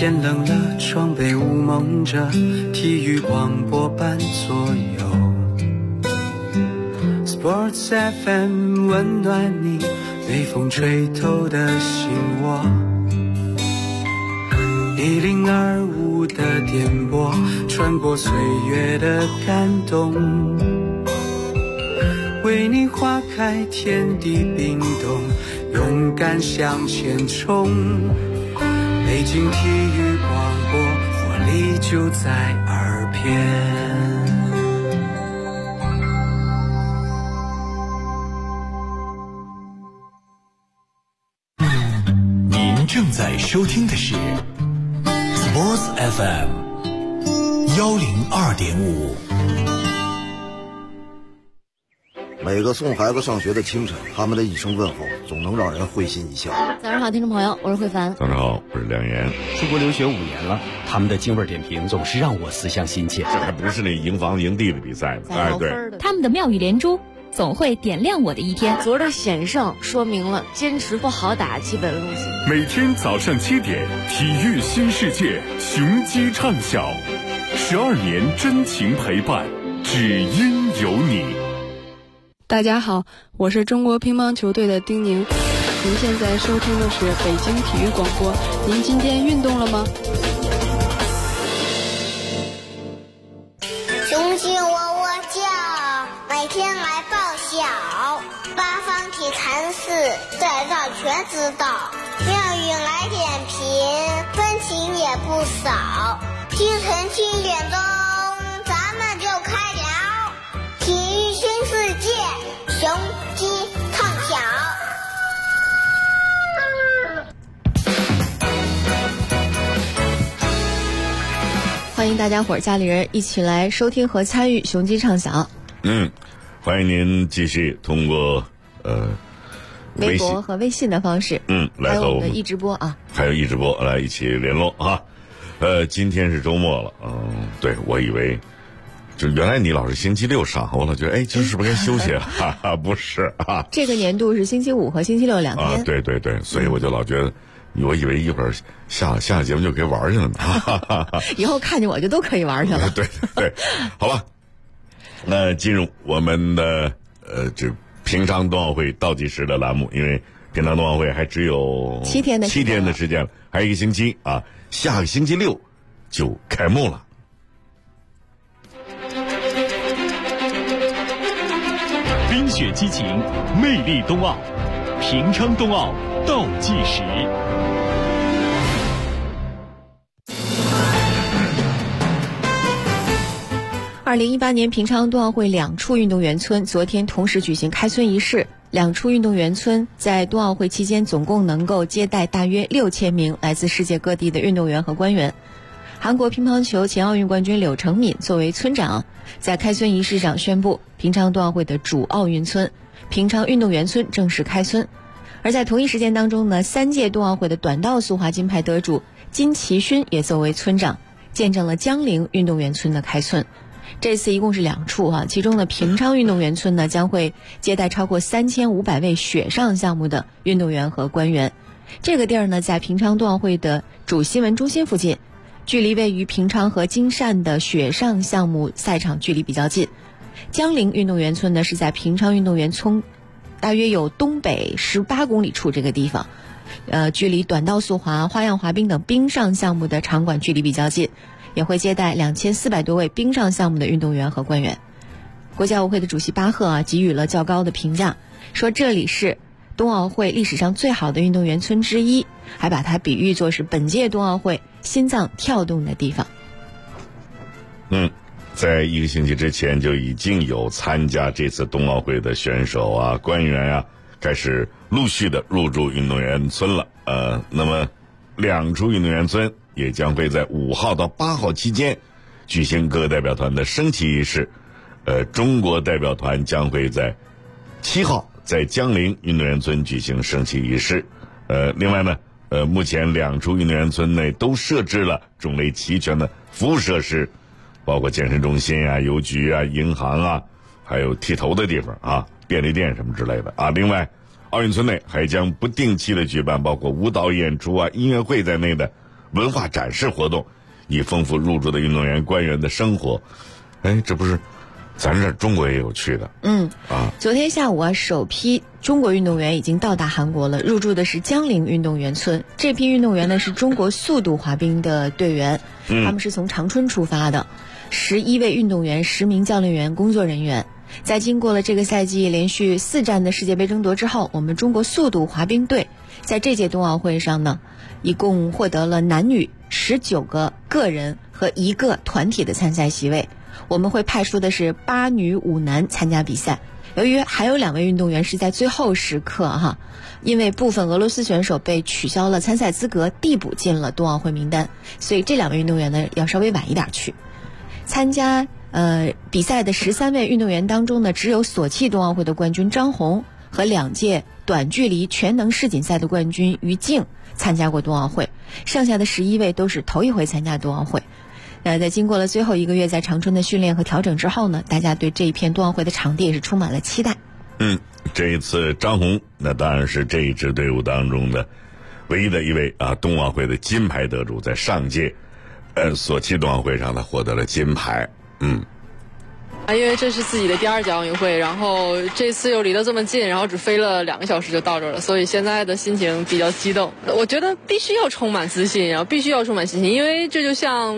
天冷了，窗被雾蒙着，体育广播伴左右。Sports FM 温暖你被风吹透的心窝。1025的电波穿过岁月的感动，为你花开天地冰冻，勇敢向前冲。北京体育广播，活力就在耳边。 您正在收听的是 Sports FM 102.5。 每个送孩子上学的清晨，他们的一声问候总能让人会心一笑。 早上好，听众朋友，我是慧凡。 早上好，我是梁岩。 出国留学5年了，他们的京味点评总是让我思乡心切。 这还不是那营房营地的比赛呢，哎，对， 他们的妙语连珠总会点亮我的一天。 昨儿的险胜说明了坚持不好打基本路线。 每天早上7点，体育新世界，雄鸡唱晓，12年真情陪伴，只因有你。 大家好，我是中国乒乓球队的丁宁。您现在收听的是北京体育广播。您今天运动了吗？ 雄鸡喔喔叫，每天来报晓。八方体坛事，在这全知道。妙语来点评，分情也不少。清晨7点钟，咱们就开聊。体育新世界，雄鸡唱晓。 欢迎大家伙儿家里人一起来收听和参与雄鸡唱晓。 欢迎您继续通过微博和微信的方式， 来和我们的一直播啊， 还有一直播来一起联络啊。今天是周末了，对，我以为就原来你老是星期六上，我老觉得今儿是不是该休息了？哈哈，不是啊， 这个年度是星期5和星期62天啊，对对对，所以我就老觉得。我以为一会儿下节目就可以玩去了呢， 以后看见我就都可以玩去了。 对对，好吧。那进入我们的这平昌冬奥会倒计时的栏目，因为平昌冬奥会还只有7天的时间了，还有1个星期啊，下个星期6就开幕了。 冰雪激情，魅力冬奥，平昌冬奥倒计时。 2018年平昌冬奥会2处运动员村昨天同时举行开村仪式。2处运动员村在冬奥会期间总共能够接待大约6000名来自世界各地的运动员和官员。韩国乒乓球前奥运冠军柳成敏作为村长，在开村仪式上宣布平昌冬奥会的主奥运村平昌运动员村正式开村。而在同一时间当中呢，3届冬奥会的短道速滑金牌得主金其勋也作为村长，见证了江陵运动员村的开村。这次一共是2处啊，其中的平昌运动员村呢将会接待超过3500位雪上项目的运动员和官员。这个地儿呢在平昌冬奥会的主新闻中心附近，距离位于平昌和金汕的雪上项目赛场距离比较近。江陵运动员村呢是在平昌运动员村大约有东北18公里处这个地方，距离短道速滑、花样滑冰等冰上项目的场馆距离比较近，也会接待2400多位冰上项目的运动员和官员。国际奥委会的主席巴赫给予了较高的评价，说这里是冬奥会历史上最好的运动员村之一，还把它比喻作是本届冬奥会心脏跳动的地方。 在1个星期之前就已经有参加这次冬奥会的选手啊、官员啊开始陆续的入驻运动员村了。那么2处运动员村也将会在5号到8号期间举行各个代表团的升旗仪式。中国代表团将会在7号在江陵运动员村举行升旗仪式。另外呢，目前2处运动员村内都设置了种类齐全的服务设施，包括健身中心啊、邮局啊、银行啊，还有剃头的地方啊、便利店什么之类的啊。另外，奥运村内还将不定期的举办包括舞蹈演出啊、音乐会在内的文化展示活动，以丰富入驻的运动员官员的生活。哎，这不是咱这中国也有去的。 昨天下午啊，首批中国运动员已经到达韩国了，入驻的是江陵运动员村。这批运动员呢是中国速度滑冰的队员，他们是从长春出发的，11位运动员，10名教练员、工作人员。在经过了这个赛季连续4站的世界杯争夺之后，我们中国速度滑冰队在这届冬奥会上呢，一共获得了男女19个个人和1个团体的参赛席位。我们会派出的是8女5男参加比赛。由于还有2位运动员是在最后时刻因为部分俄罗斯选手被取消了参赛资格，递补进了冬奥会名单，所以这2位运动员呢要稍微晚一点去参加。比赛的13位运动员当中呢，只有索契冬奥会的冠军张红和2届短距离全能世锦赛的冠军于静参加过冬奥会，剩下的11位都是头一回参加冬奥会。在经过了最后1个月在长春的训练和调整之后呢，大家对这一片冬奥会的场地也是充满了期待。 这一次张红那当然是这一支队伍当中的唯一的一位冬奥会的金牌得主，在上届索契冬奥会上呢获得了金牌。 因为这是自己的第2届奥运会，然后这次又离得这么近，然后只飞了2个小时就到这儿了，所以现在的心情比较激动。我觉得必须要充满自信，然后必须要充满信心，因为这就像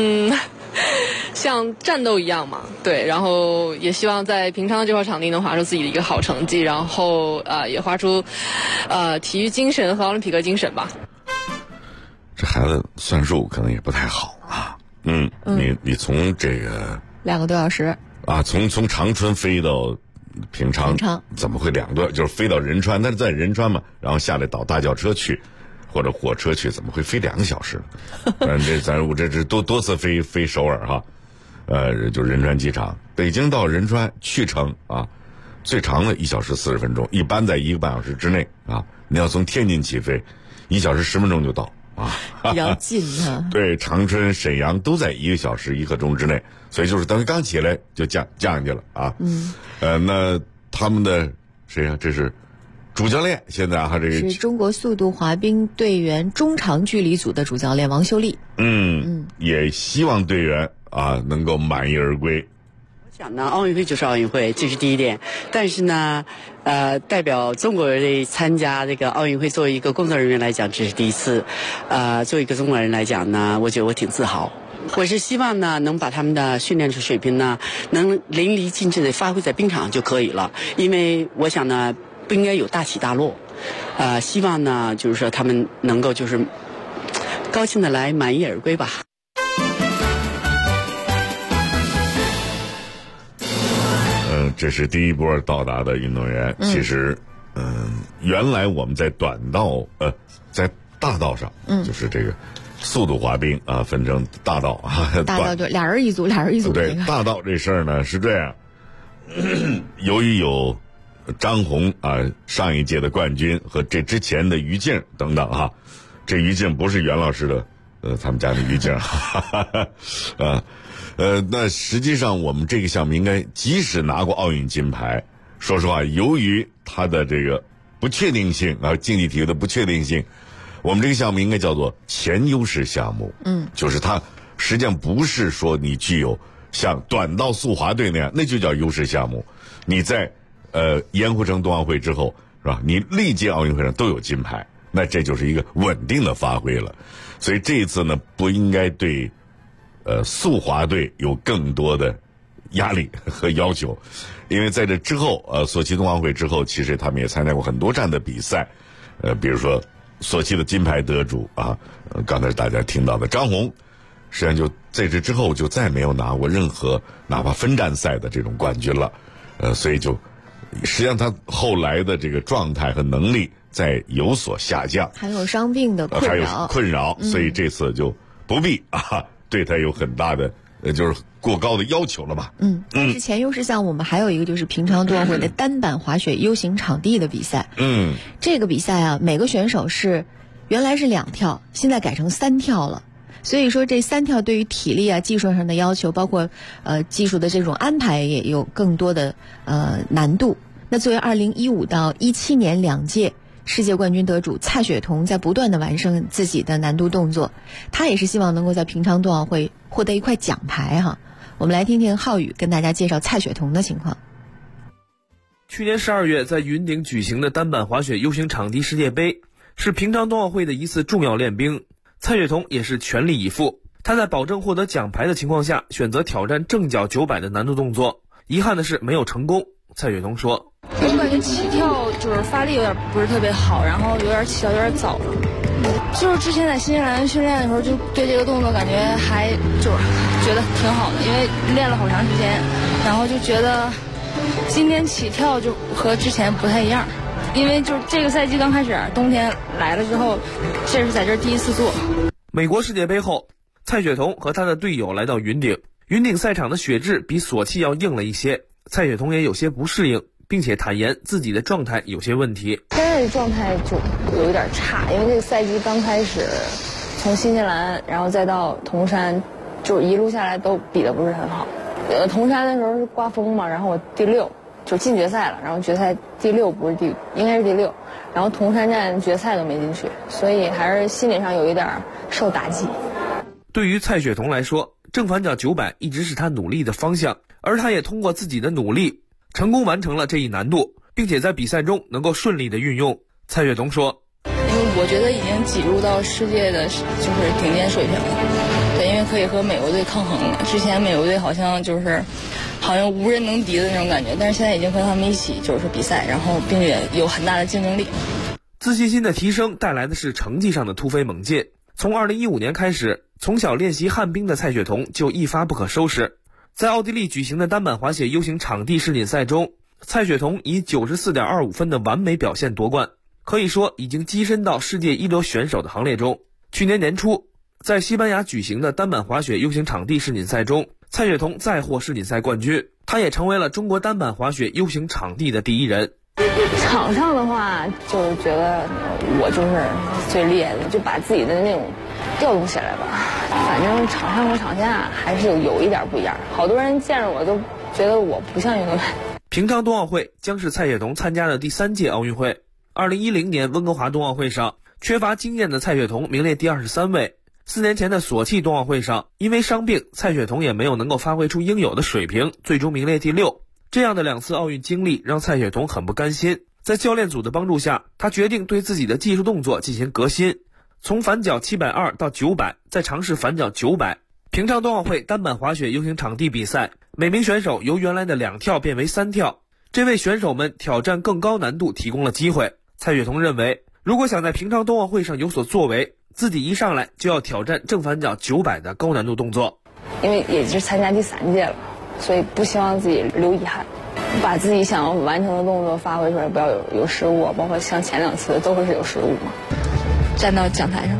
像战斗一样嘛，对。然后也希望在平昌这块场地能划出自己的一个好成绩，然后也划出体育精神和奥林匹克精神吧。 这孩子算术可能也不太好啊。你从这个 2个多小时从长春飞到平昌怎么会2个多？就是飞到仁川，但是在仁川嘛，然后下来倒大轿车去，或者火车去，怎么会飞2个小时？我这是多次飞首尔就是仁川机场，北京到仁川去程最长的1小时40分钟，一般在1个半小时之内你要从天津起飞，1小时10分钟就到。 比较近对，长春、沈阳都在1个小时1刻钟之内，所以就是等于刚起来就降下去了那他们的谁呀？这是主教练，现在这个是中国速度滑冰队员中长距离组的主教练王秀丽。 也希望队员能够满意而归。 讲呢，奥运会就是奥运会，这是第一点。但是呢，代表中国人参加这个奥运会，作为一个工作人员来讲，这是第一次。作为一个中国人来讲呢，我觉得我挺自豪。我是希望呢，能把他们的训练水平呢，能淋漓尽致的发挥在冰场就可以了。因为我想呢，不应该有大起大落。希望呢，就是说他们能够就是高兴的来，满意而归吧。 这是第一波到达的运动员。其实原来我们在在大道上就是这个速度滑冰分成大道大道对，俩人一组。 对，大道这事儿呢是这样，由于有张红上一届的冠军和这之前的于静等等这于静不是袁老师的他们家的于静那实际上我们这个项目应该即使拿过奥运金牌，说实话由于它的这个不确定性竞技体育的不确定性，我们这个项目应该叫做前优势项目。就是它实际上不是说你具有像短道速滑队那样，那就叫优势项目。你在盐湖城冬奥会之后是吧，你历届奥运会上都有金牌，那这就是一个稳定的发挥了。所以这一次呢，不应该对速滑队有更多的压力和要求，因为在这之后索契冬奥会之后，其实他们也参加过很多站的比赛，比如说索契的金牌得主刚才大家听到的张红，实际上就在这之后就再没有拿过任何哪怕分站赛的这种冠军了，所以就实际上他后来的这个状态和能力在有所下降， 还有伤病的困扰，所以这次就不必对他有很大的就是过高的要求了吧。 但是前优势项目我们还有一个就是平昌冬奥会的单板滑雪 U 型场地的比赛。这个比赛每个选手是原来是2跳，现在改成3跳了。所以说这3跳对于体力技术上的要求，包括技术的这种安排也有更多的难度。那作为2015到17年2届世界冠军得主蔡雪桐在不断的完成自己的难度动作，她也是希望能够在平昌冬奥会获得一块奖牌哈。我们来听听浩宇跟大家介绍蔡雪桐的情况。 去年12月在云顶举行的单板滑雪 U 型场地世界杯是平昌冬奥会的一次重要练兵，蔡雪桐也是全力以赴。她在保证获得奖牌的情况下，选择挑战正脚900的难度动作，遗憾的是没有成功。蔡雪桐说：“ 我感觉起跳就是发力有点不是特别好，然后有点起跳有点早了。就是之前在新西兰训练的时候，就对这个动作感觉还就是觉得挺好的，因为练了好长时间，然后就觉得今天起跳就和之前不太一样。因为就是这个赛季刚开始，冬天来了之后，这是在这第一次做。” 美国世界杯后，蔡雪桐和她的队友来到云顶，云顶赛场的雪质比索契要硬了一些，蔡雪桐也有些不适应，并且坦言自己的状态有些问题。 现在的状态就有一点差，因为这个赛季刚开始，从新西兰然后再到铜山，就一路下来都比得不是很好。铜山的时候是刮风嘛，然后我第6就进决赛了，然后决赛第6不是应该是第6，然后铜山站决赛都没进去，所以还是心理上有一点受打击。 对于蔡雪桐来说，正反脚900一直是她努力的方向，而她也通过自己的努力成功完成了这一难度，并且在比赛中能够顺利的运用。蔡雪桐说：“ 因为我觉得已经挤入到世界的就是顶尖水平了，对，因为可以和美国队抗衡了。之前美国队好像无人能敌的那种感觉，但是现在已经和他们一起就是比赛，然后并且有很大的竞争力。” 自信心的提升带来的是成绩上的突飞猛进。从2015年开始，从小练习旱冰的蔡雪桐就一发不可收拾。在奥地利举行的单板滑雪 U 型场地世锦赛中，蔡雪桐以 94.25 分的完美表现夺冠，可以说已经跻身到世界一流选手的行列中。去年年初，在西班牙举行的单板滑雪 U 型场地世锦赛中，蔡雪桐再获世锦赛冠军，她也成为了中国单板滑雪 U 型场地的第1人。 场上的话，就是觉得我就是最厉害的，就把自己的那种调动起来吧。反正场上和场下还是有一点不一样，好多人见着我都觉得我不像运动员。 平昌冬奥会将是蔡雪桐参加的第3届奥运会。2010年温哥华冬奥会上，缺乏经验的蔡雪桐名列第23位。4年前的索契冬奥会上，因为伤病，蔡雪桐也没有能够发挥出应有的水平，最终名列第6。这样的2次奥运经历让蔡雪桐很不甘心，在教练组的帮助下，他决定对自己的技术动作进行革新，从反脚720到900，再尝试反脚900。平昌冬奥会单板滑雪 U 型场地比赛，每名选手由原来的2跳变为3跳，这为选手们挑战更高难度提供了机会。蔡雪桐认为，如果想在平昌冬奥会上有所作为，自己一上来就要挑战正反脚900的高难度动作。 因为也是参加第3届了，所以不希望自己留遗憾，把自己想要完成的动作发挥出来，不要有失误，包括像前2次都会是有失误嘛。站到讲台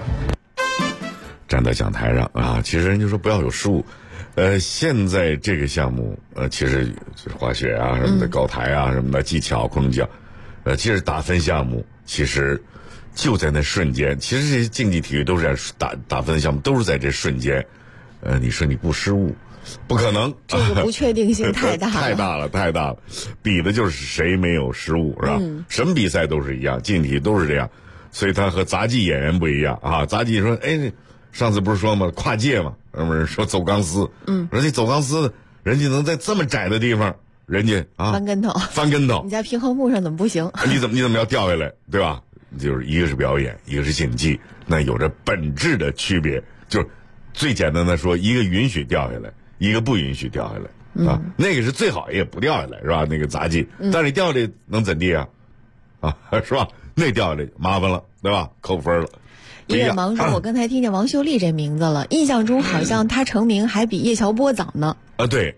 上啊，其实人就说不要有失误。现在这个项目，其实滑雪啊什么的，高台啊什么的，技巧、空中技巧，其实打分项目，其实就在那瞬间。其实这些竞技体育都是打分项目，都是在这瞬间。你说你不失误，不可能， 这个不确定性太大了， 太大了。比的就是谁没有失误，是吧？什么比赛都是一样，竞技都是这样，所以他和杂技演员不一样啊。杂技说，哎，上次不是说吗？跨界嘛，说走钢丝，人家走钢丝，人家能在这么窄的地方，人家啊翻跟头，你在平衡木上怎么不行？ 你怎么要掉下来，对吧？就是一个是表演，一个是竞技，那有着本质的区别。就是最简单的说，一个允许掉下来，一个不允许掉下来啊。那个是最好也不掉下来，是吧？那个杂技，但是你掉下来能怎地啊？是吧？那掉下来麻烦了，对吧？扣分了。 有点忙说，我刚才听见王秀丽这名字了，印象中好像她成名还比叶乔波早呢。 对，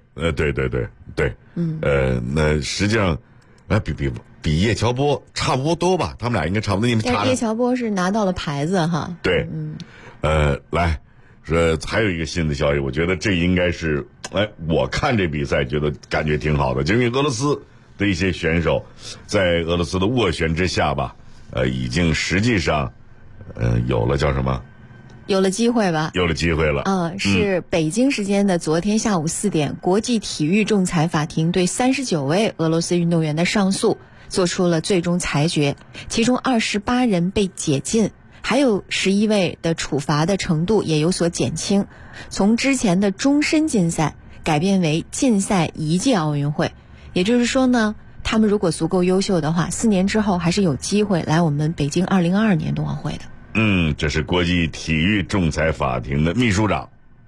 那实际上，比叶乔波差不多吧，他们俩应该差不多。 但叶乔波是拿到了牌子哈。 对，来说还有一个新的消息，我觉得这应该是，我看这比赛感觉挺好的，就因为俄罗斯的一些选手在俄罗斯的斡旋之下吧，已经实际上。有了叫什么？ 有了机会吧？ 有了机会了。 是北京时间的昨天下午4点，国际体育仲裁法庭对39位俄罗斯运动员的上诉做出了最终裁决，其中28人被解禁，还有11位的处罚的程度也有所减轻，从之前的终身禁赛改变为禁赛1届奥运会。也就是说呢，他们如果足够优秀的话，4年之后还是有机会来我们北京2022年冬奥会的。 这是国际体育仲裁法庭的秘书长。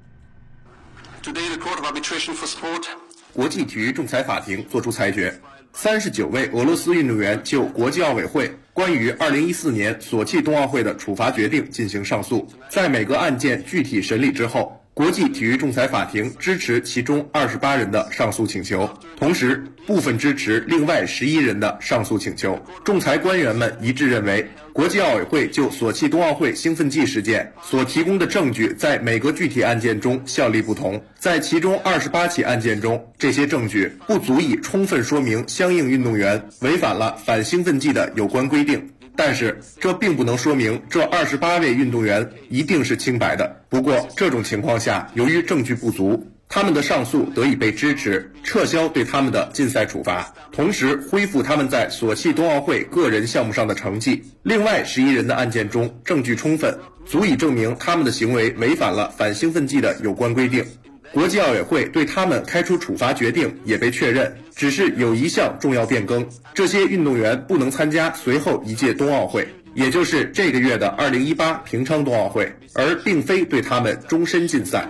国际体育仲裁法庭作出裁决，39位俄罗斯运动员就国际奥委会关于2014年索契冬奥会的处罚决定进行上诉。在每个案件具体审理之后，国际体育仲裁法庭支持其中28人的上诉请求，同时部分支持另外11人的上诉请求。仲裁官员们一致认为，国际奥委会就索契冬奥会兴奋剂事件所提供的证据在每个具体案件中效力不同，在其中28起案件中，这些证据不足以充分说明相应运动员违反了反兴奋剂的有关规定。但是这并不能说明这28位运动员一定是清白的。不过这种情况下，由于证据不足，他们的上诉得以被支持，撤销对他们的禁赛处罚，同时恢复他们在索契冬奥会个人项目上的成绩。另外11人的案件中，证据充分，足以证明他们的行为违反了反兴奋剂的有关规定。国际奥委会对他们开出处罚决定也被确认，只是有一项重要变更，这些运动员不能参加随后1届冬奥会，也就是这个月的2018平昌冬奥会，而并非对他们终身禁赛。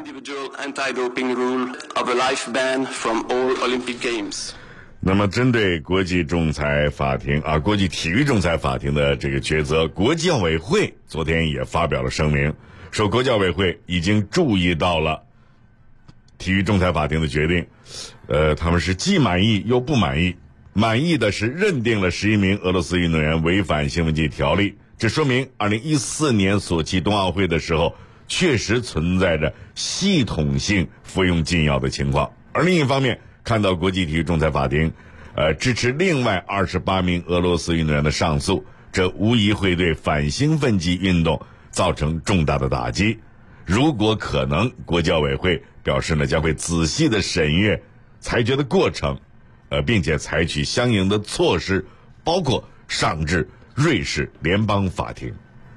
那么针对国际仲裁法庭国际体育仲裁法庭的这个抉择，国际奥委会昨天也发表了声明，说国际奥委会已经注意到了体育仲裁法庭的决定，他们是既满意又不满意。满意的是认定了11名俄罗斯运动员违反兴奋剂条例，这说明2014年索契冬奥会的时候确实存在着系统性服用禁药的情况。而另一方面，看到国际体育仲裁法庭支持另外28名俄罗斯运动员的上诉，这无疑会对反兴奋剂运动造成重大的打击。如果可能，国际奥委会表示呢，将会仔细的审阅裁决的过程，并且采取相应的措施，包括上至瑞士联邦法庭。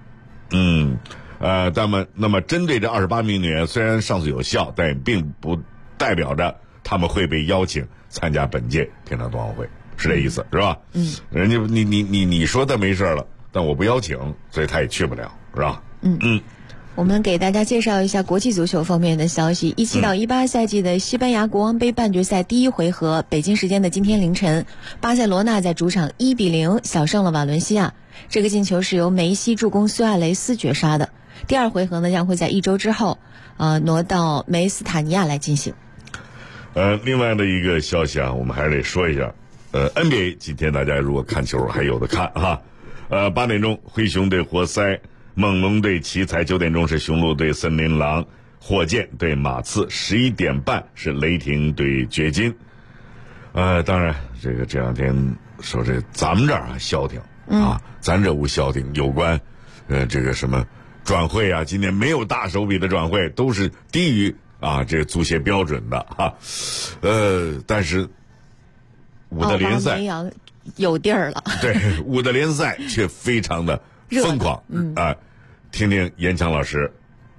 那么针对这28名运动员，虽然上诉有效，但也并不代表着他们会被邀请参加本届平昌冬奥会，是这意思，是吧？人家你说他没事了，但我不邀请，所以他也去不了，是吧？ 我们给大家介绍一下国际足球方面的消息。17到18赛季的西班牙国王杯半决赛第1回合，北京时间的今天凌晨，巴塞罗那在主场1-0小胜了瓦伦西亚。这个进球是由梅西助攻苏亚雷斯绝杀的。第2回合呢，将会在1周之后，挪到梅斯塔尼亚来进行。 另外的一个消息我们还是得说一下，NBA 今天大家如果看球还有的看哈。8点钟灰熊对活塞，猛龙对奇才，9点钟是雄鹿对森林狼，火箭对马刺，11点半是雷霆对掘金。当然这两天说这咱们这儿消停咱这无消停，有关这个什么转会今年没有大手笔的转会，都是低于这个足协标准的但是5的联赛有地儿了， 对，5的联赛却非常的疯狂听听严强老师。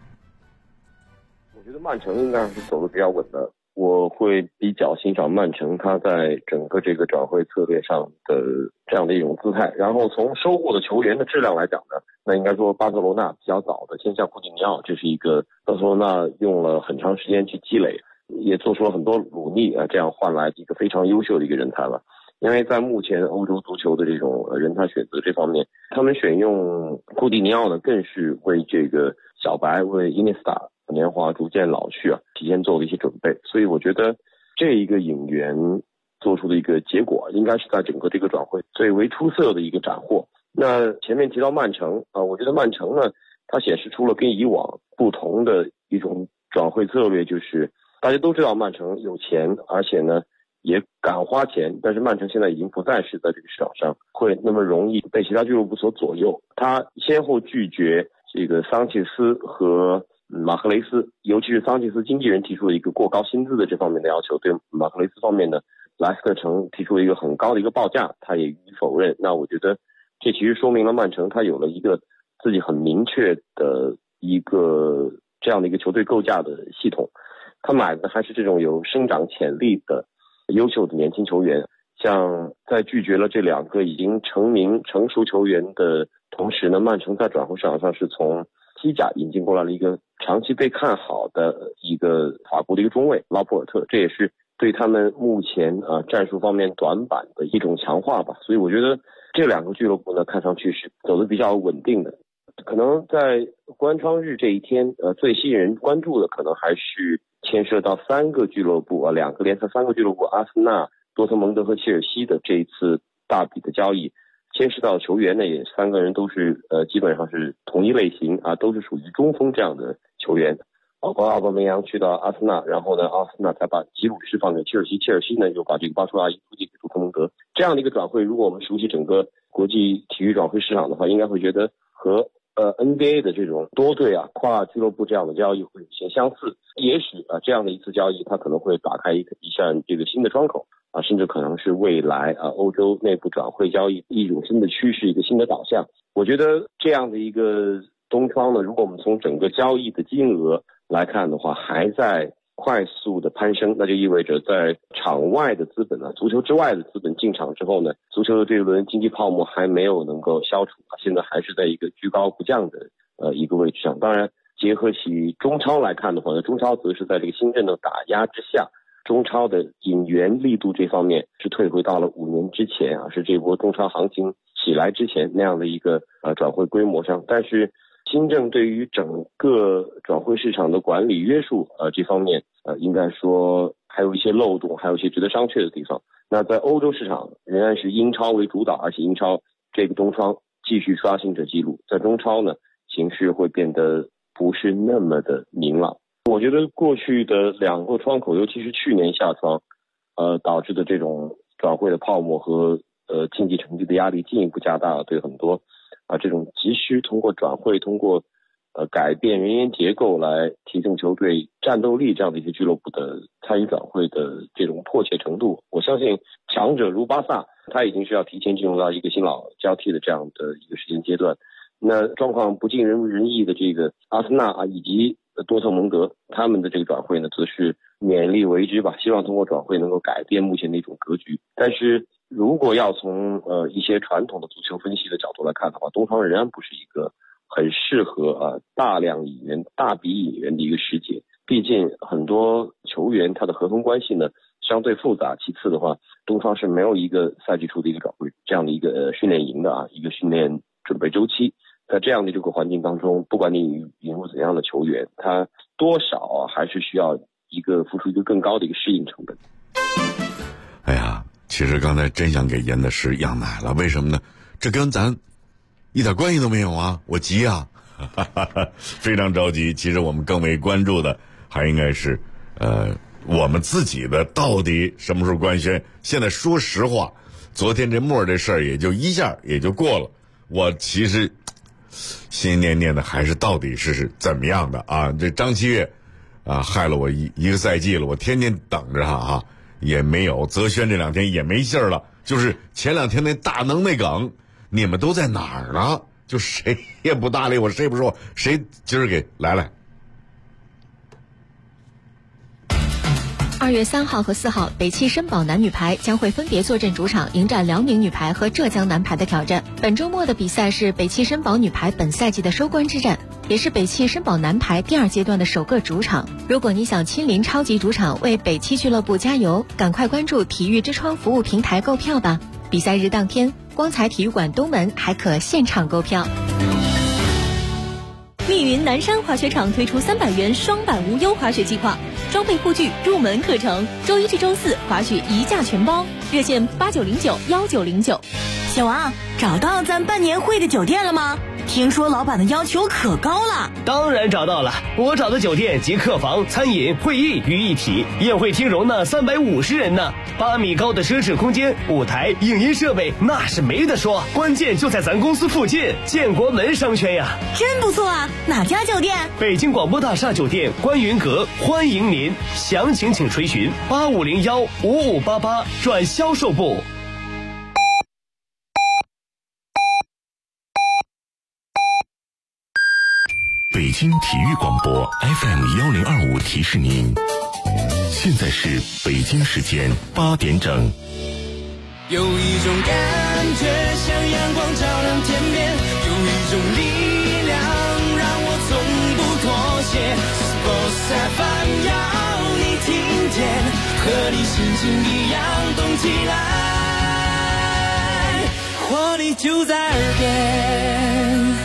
我觉得曼城应该是走得比较稳的，我会比较欣赏曼城他在整个这个转会策略上的这样的一种姿态。然后从收获的球员的质量来讲呢，那应该说巴塞罗那比较早的签下库蒂尼奥，这是一个巴塞罗那用了很长时间去积累，也做出了很多努力这样换来一个非常优秀的一个人才了。因为在目前欧洲足球的这种人才选择这方面，他们选用库蒂尼奥呢，更是为这个小白，为伊涅斯塔年华逐渐老去提前做了一些准备。所以我觉得这一个引援做出的一个结果，应该是在整个这个转会最为出色的一个斩获。那前面提到曼城我觉得曼城呢，它显示出了跟以往不同的一种转会策略，就是大家都知道曼城有钱，而且呢也敢花钱，但是曼城现在已经不再是在这个市场上会那么容易被其他俱乐部所左右。他先后拒绝这个桑切斯和马赫雷斯，尤其是桑切斯经纪人提出了一个过高薪资的这方面的要求，对马赫雷斯方面呢莱斯特城提出了一个很高的一个报价，他也予以否认。那我觉得这其实说明了曼城他有了一个自己很明确的一个这样的一个球队构架的系统，他买的还是这种有生长潜力的优秀的年轻球员。像在拒绝了这2个已经成名成熟球员的同时呢，曼城在转会市场上是从西甲引进过来了一个长期被看好的一个法国的一个中卫拉波尔特，这也是对他们目前战术方面短板的一种强化吧。所以我觉得这2个俱乐部呢，看上去是走得比较稳定的。可能在关窗日这一天，最吸引人关注的可能还是牵涉到3个俱乐部2个联赛3个俱乐部，阿森纳、多特蒙德和切尔西的这一次大笔的交易。牵涉到球员呢，也3个人都是基本上是同一类型都是属于中锋这样的球员，包括奥巴梅扬去到阿森纳，然后呢，阿森纳才把吉鲁释放给切尔西，切尔西呢又把这个巴舒亚伊租借给多特蒙德。这样的一个转会，如果我们熟悉整个国际体育转会市场的话，应该会觉得和NBA 的这种多队跨俱乐部这样的交易会有些相似。也许这样的一次交易，它可能会打开一扇这个新的窗口甚至可能是未来欧洲内部转会交易一种新的趋势，一个新的导向。我觉得这样的一个东窗呢，如果我们从整个交易的金额来看的话，还在快速的攀升，那就意味着在场外的资本足球之外的资本进场之后呢，足球的这一轮经济泡沫还没有能够消除现在还是在一个居高不降的一个位置上。当然结合起中超来看的话呢，中超则是在这个新政的打压之下，中超的引援力度这方面是退回到了5年之前是这波中超行情起来之前那样的一个转会规模上。但是新政对于整个转会市场的管理约束这方面应该说还有一些漏洞，还有一些值得商榷的地方。那在欧洲市场仍然是英超为主导，而且英超这个东窗继续刷新着记录。在中超呢，形势会变得不是那么的明朗。我觉得过去的2个窗口，尤其是去年夏窗导致的这种转会的泡沫和竞技成绩的压力进一步加大了，对很多这种急需通过转会，通过改变人员结构来提升球队战斗力这样的一些俱乐部的参与转会的这种迫切程度。我相信强者如巴萨，他已经是要提前进入到一个新老交替的这样的一个时间阶段。那状况不尽人意的这个阿森纳以及多特蒙德，他们的这个转会呢，则是勉力为之吧，希望通过转会能够改变目前的一种格局。但是如果要从一些传统的足球分析的角度来看的话，东窗仍然不是一个很适合大量引援、大笔引援的一个时节。毕竟很多球员他的合同关系呢相对复杂，其次的话，东窗是没有一个赛季初的一个转会这样的一个训练营的一个训练准备周期。在这样的这个环境当中，不管你引入怎样的球员，他多少还是需要付出一个更高的一个适应成本。 哎呀，其实刚才真想给严的是羊奶了，为什么呢？这跟咱一点关系都没有我急非常着急。其实我们更为关注的还应该是我们自己的到底什么时候官宣。现在说实话，昨天这末这事儿也就一下也就过了，我其实心念念的还是到底是怎么样的这张七月害了我一个赛季了，我天天等着他也没有。泽轩这2天也没信儿了，就是前2天那大能那梗，你们都在哪儿呢？就谁也不搭理我，谁也不说，谁今儿给来。 2月3号和4号，北汽绅宝男女排将会分别坐镇主场，迎战辽宁女排和浙江男排的挑战。本周末的比赛是北汽绅宝女排本赛季的收官之战，也是北汽绅宝男排第2阶段的首个主场。如果你想亲临超级主场为北汽俱乐部加油，赶快关注体育之窗服务平台购票吧。比赛日当天，光彩体育馆东门还可现场购票。 密云南山滑雪场推出300元双板无忧滑雪计划，装备护具、入门课程，周1至周4滑雪1价全包，热线89091909。 小王，找到咱办年会的酒店了吗？听说老板的要求可高了。 当然找到了，我找的酒店集客房、餐饮、会议于一体，宴会厅容纳350人呢，8米高的奢侈空间，舞台、影音设备那是没得说，关键就在咱公司附近，建国门商圈呀。 真不错啊，哪家酒店？ 北京广播大厦酒店观云阁，欢迎您，详情请垂询85015588转销售部。 北京体育广播 FM1025提示您，现在是北京时间8点整。 有一种感觉像阳光照亮天边，有一种力量让我从不妥协。Sports FM 要你听见，和你心情一样动起来，活力就在耳边。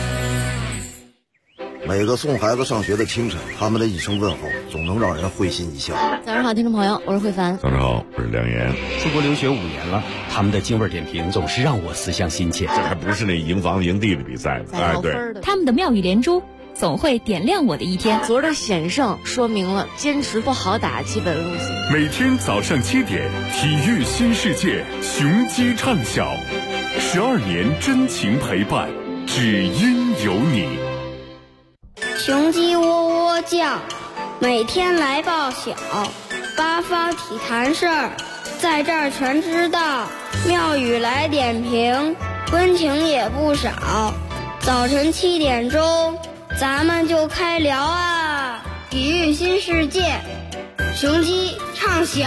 每个送孩子上学的清晨，他们的一声问候总能让人会心一笑。 早上好，听众朋友，我是慧凡。 早上好，我是梁岩。 出国留学5年了，他们的京味点评总是让我思乡心切。 这还不是那营房营地的比赛呢，哎，对， 他们的妙语连珠总会点亮我的一天。 昨儿的险胜说明了坚持不好打基本路线。 每天早上7点，体育新世界，雄鸡唱晓，12年真情陪伴，只因有你。 雄鸡喔喔叫，每天来报晓，八方体坛事儿，在这儿全知道。妙语来点评，温情也不少。早晨7点钟，咱们就开聊啊！体育新世界，雄鸡唱晓。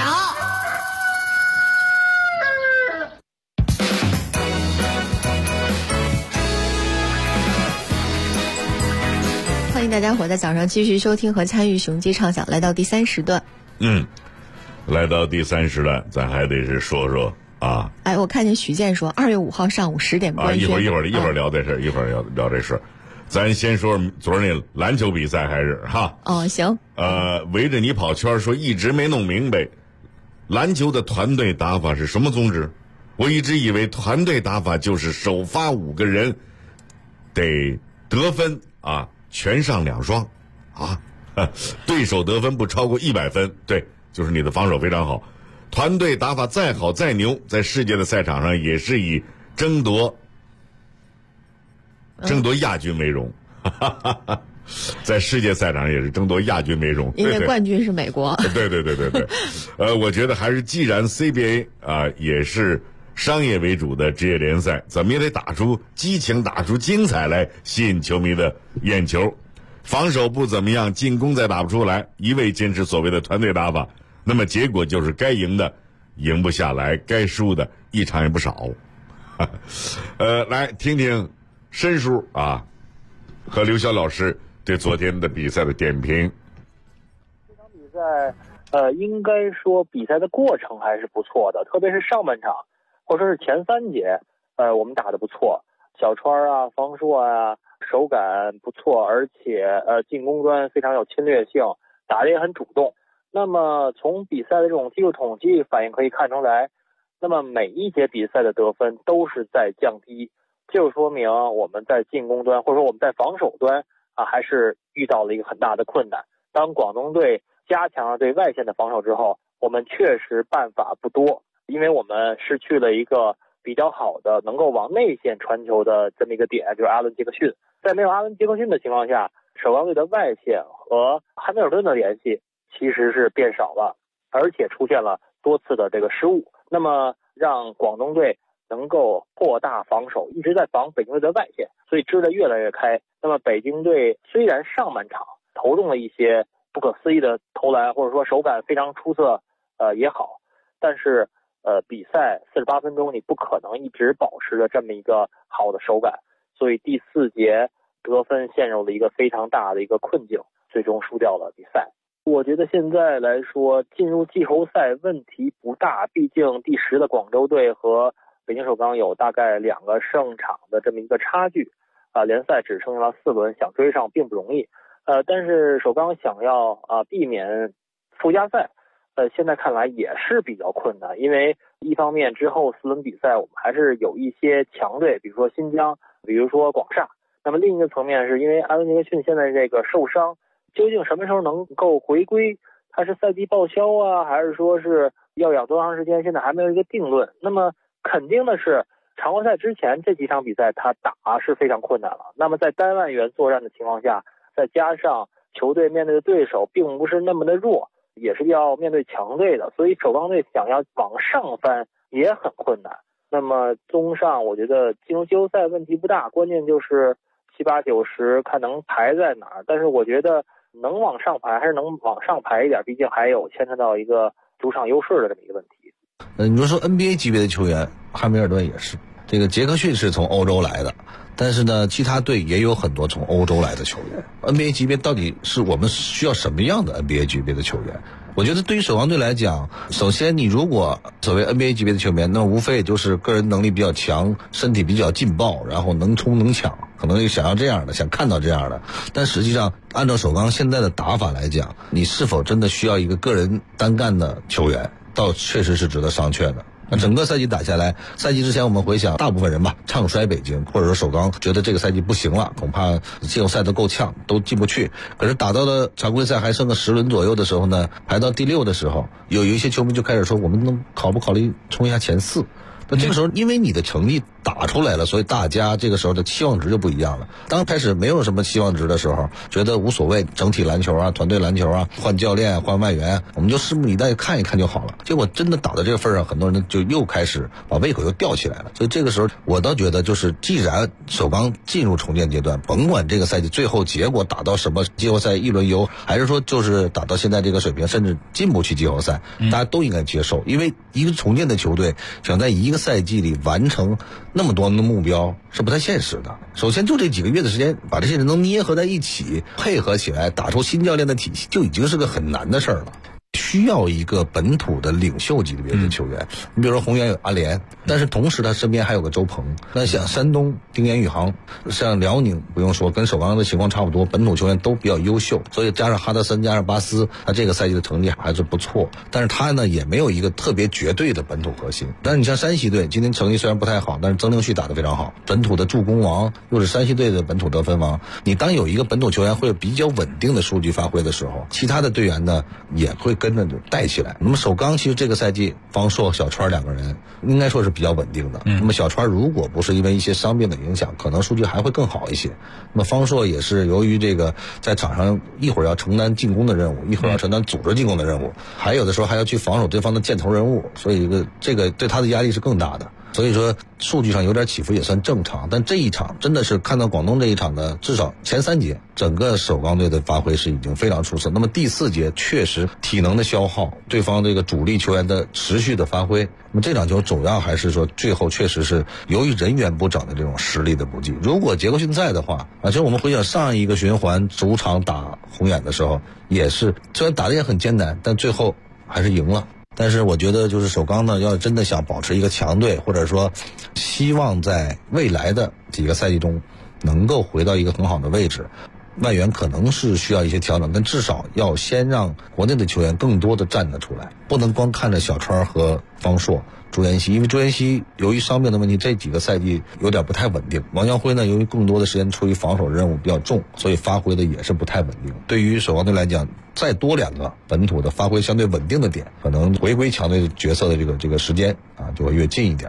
欢迎大家伙在早上继续收听和参与雄鸡畅想，来到第3时段。 来到第3时段，咱还得是说说啊。 哎，我看见许健说2月5号上午10点官宣。 一会儿聊这事，一会儿聊这事。咱先说昨儿那篮球比赛还是哈。 哦，行。 围着你跑圈说一直没弄明白，篮球的团队打法是什么宗旨？我一直以为团队打法就是首发5个人得得分啊。全上2双，对手得分不超过100分，对，就是你的防守非常好。团队打法再好再牛，在世界的赛场上也是以争夺亚军为荣，在世界赛场上也是争夺亚军为荣。 因为冠军是美国。 对，我觉得还是既然 CBA 也是商业为主的职业联赛，怎么也得打出激情，打出精彩来，吸引球迷的眼球。防守不怎么样，进攻再打不出来，一味坚持所谓的团队打法，那么结果就是该赢的赢不下来，该输的一场也不少。来听听申叔啊和刘晓老师对昨天的比赛的点评。 这场比赛应该说比赛的过程还是不错的，特别是上半场或者说是前3节，我们打得不错，小川啊、方硕啊，手感不错，而且进攻端非常有侵略性，打得也很主动。那么从比赛的这种技术统计反应可以看出来，那么每一节比赛的得分都是在降低，这就说明我们在进攻端或者说我们在防守端还是遇到了一个很大的困难。当广东队加强了对外线的防守之后，我们确实办法不多，因为我们失去了一个比较好的能够往内线传球的这么一个点，就是阿伦·杰克逊。在没有阿伦·杰克逊的情况下，首钢队的外线和汉密尔顿的联系其实是变少了，而且出现了多次的这个失误，那么让广东队能够扩大防守，一直在防北京队的外线，所以支得越来越开。那么北京队虽然上半场投中了一些不可思议的投篮，或者说手感非常出色也好，但是比赛48分钟你不可能一直保持着这么一个好的手感，所以第4节得分陷入了一个非常大的一个困境，最终输掉了比赛。我觉得现在来说进入季后赛问题不大，毕竟第10的广州队和北京首钢有大概2个胜场的这么一个差距联赛只剩下了4轮，想追上并不容易。但是首钢想要避免附加赛现在看来也是比较困难，因为一方面之后4轮比赛我们还是有一些强队，比如说新疆，比如说广厦。那么另一个层面是因为埃文·杰克逊现在这个受伤，究竟什么时候能够回归？他是赛季报销啊，还是说是要养多长时间？现在还没有一个定论。那么肯定的是，常规赛之前这几场比赛他打是非常困难了。那么在单外援作战的情况下，再加上球队面对的对手并不是那么的弱，也是要面对强队的，所以首钢队想要往上翻也很困难。那么综上，我觉得进入季后赛问题不大，关键就是7、8、9、10看能排在哪儿。但是我觉得能往上排还是能往上排一点，毕竟还有牵扯到一个主场优势的这么一个问题。 你说 NBA 级别的球员，汉密尔顿也是，这个杰克逊是从欧洲来的，但是呢，其他队也有很多从欧洲来的球员。NBA 级别到底是我们需要什么样的 NBA 级别的球员？我觉得对于首钢队来讲，首先你如果所谓 NBA 级别的球员，那无非也就是个人能力比较强，身体比较劲爆，然后能冲能抢，可能想要这样的，想看到这样的。但实际上按照首钢现在的打法来讲，你是否真的需要一个个人单干的球员，倒确实是值得商榷的。那整个赛季打下来，赛季之前我们回想，大部分人吧唱衰北京，或者说首钢觉得这个赛季不行了，恐怕季后赛都够呛，都进不去。可是打到了常规赛还剩个10轮左右的时候呢，排到第6的时候，有一些球迷就开始说，我们能考虑冲一下前4。那这个时候，因为你的成绩打出来了，所以大家这个时候的期望值就不一样了。当开始没有什么期望值的时候，觉得无所谓，整体篮球啊，团队篮球啊，换教练换外援，我们就拭目以待看一看就好了。结果真的打到这个份上，很多人就又开始把胃口又吊起来了。所以这个时候我倒觉得，就是既然首钢进入重建阶段，甭管这个赛季最后结果打到什么季后赛1轮游，还是说就是打到现在这个水平，甚至进不去季后赛，大家都应该接受。因为一个重建的球队想在一个赛季里完成那么多的目标是不太现实的。首先就这几个月的时间，把这些人能捏合在一起，配合起来，打出新教练的体系，就已经是个很难的事儿了。需要一个本土的领袖级别的球员，你比如说宏远有阿联，但是同时他身边还有个周鹏。那像山东丁彦雨航，像辽宁不用说，跟首钢的情况差不多，本土球员都比较优秀，所以加上哈德森加上巴斯，他这个赛季的成绩还是不错。但是他呢也没有一个特别绝对的本土核心。但是你像山西队今天成绩虽然不太好，但是曾令旭打得非常好，本土的助攻王，又是山西队的本土得分王。你当有一个本土球员会有比较稳定的数据发挥的时候，其他的队员呢也会跟着就带起来。那么首钢其实这个赛季方硕小川2个人应该说是比较稳定的。那么小川如果不是因为一些伤病的影响，可能数据还会更好一些。那么方硕也是由于这个在场上一会儿要承担进攻的任务，一会儿要承担组织进攻的任务，还有的时候还要去防守对方的箭头人物，所以这个对他的压力是更大的。所以说数据上有点起伏也算正常。但这一场真的是看到广东这一场的至少前3节整个首钢队的发挥是已经非常出色。那么第4节确实体能的消耗，对方这个主力球员的持续的发挥，那么这场球主要还是说最后确实是由于人员不整的这种实力的不济。如果杰克逊在的话其实我们回想上一个循环主场打宏远的时候，也是虽然打得也很艰难，但最后还是赢了。但是我觉得就是首钢呢，要真的想保持一个强队，或者说希望在未来的几个赛季中能够回到一个很好的位置，外援可能是需要一些调整，但至少要先让国内的球员更多的站得出来，不能光看着小川和方硕、朱彦西，因为朱彦西由于伤病的问题，这几个赛季有点不太稳定。王耀辉呢，由于更多的时间处于防守任务比较重，所以发挥的也是不太稳定。对于首钢队来讲，再多2个本土的发挥相对稳定的点，可能回归强队角色的这个时间就会越近一点。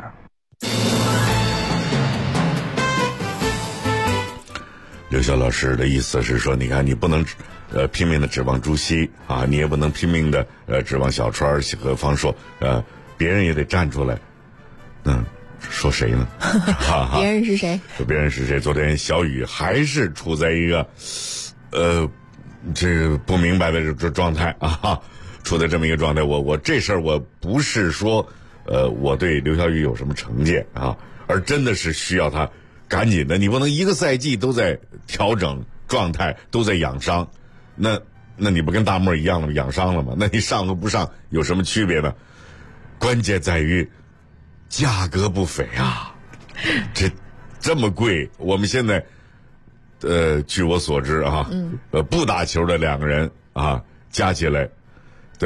刘晓老师的意思是说，你看你不能拼命的指望朱熹你也不能拼命的指望小川和方硕，别人也得站出来。说谁呢？ 别人是谁？ 别人是谁？昨天小雨还是处在一个这个不明白的这状态处在这么一个状态。我这事儿我不是说我对刘晓宇有什么成见而真的是需要他赶紧的。你不能一个赛季都在调整状态，都在养伤，那你不跟大漠一样了吗？养伤了吗？那你上和不上有什么区别呢？关键在于价格不菲这么贵。我们现在据我所知不打球的2个人加起来，对吧？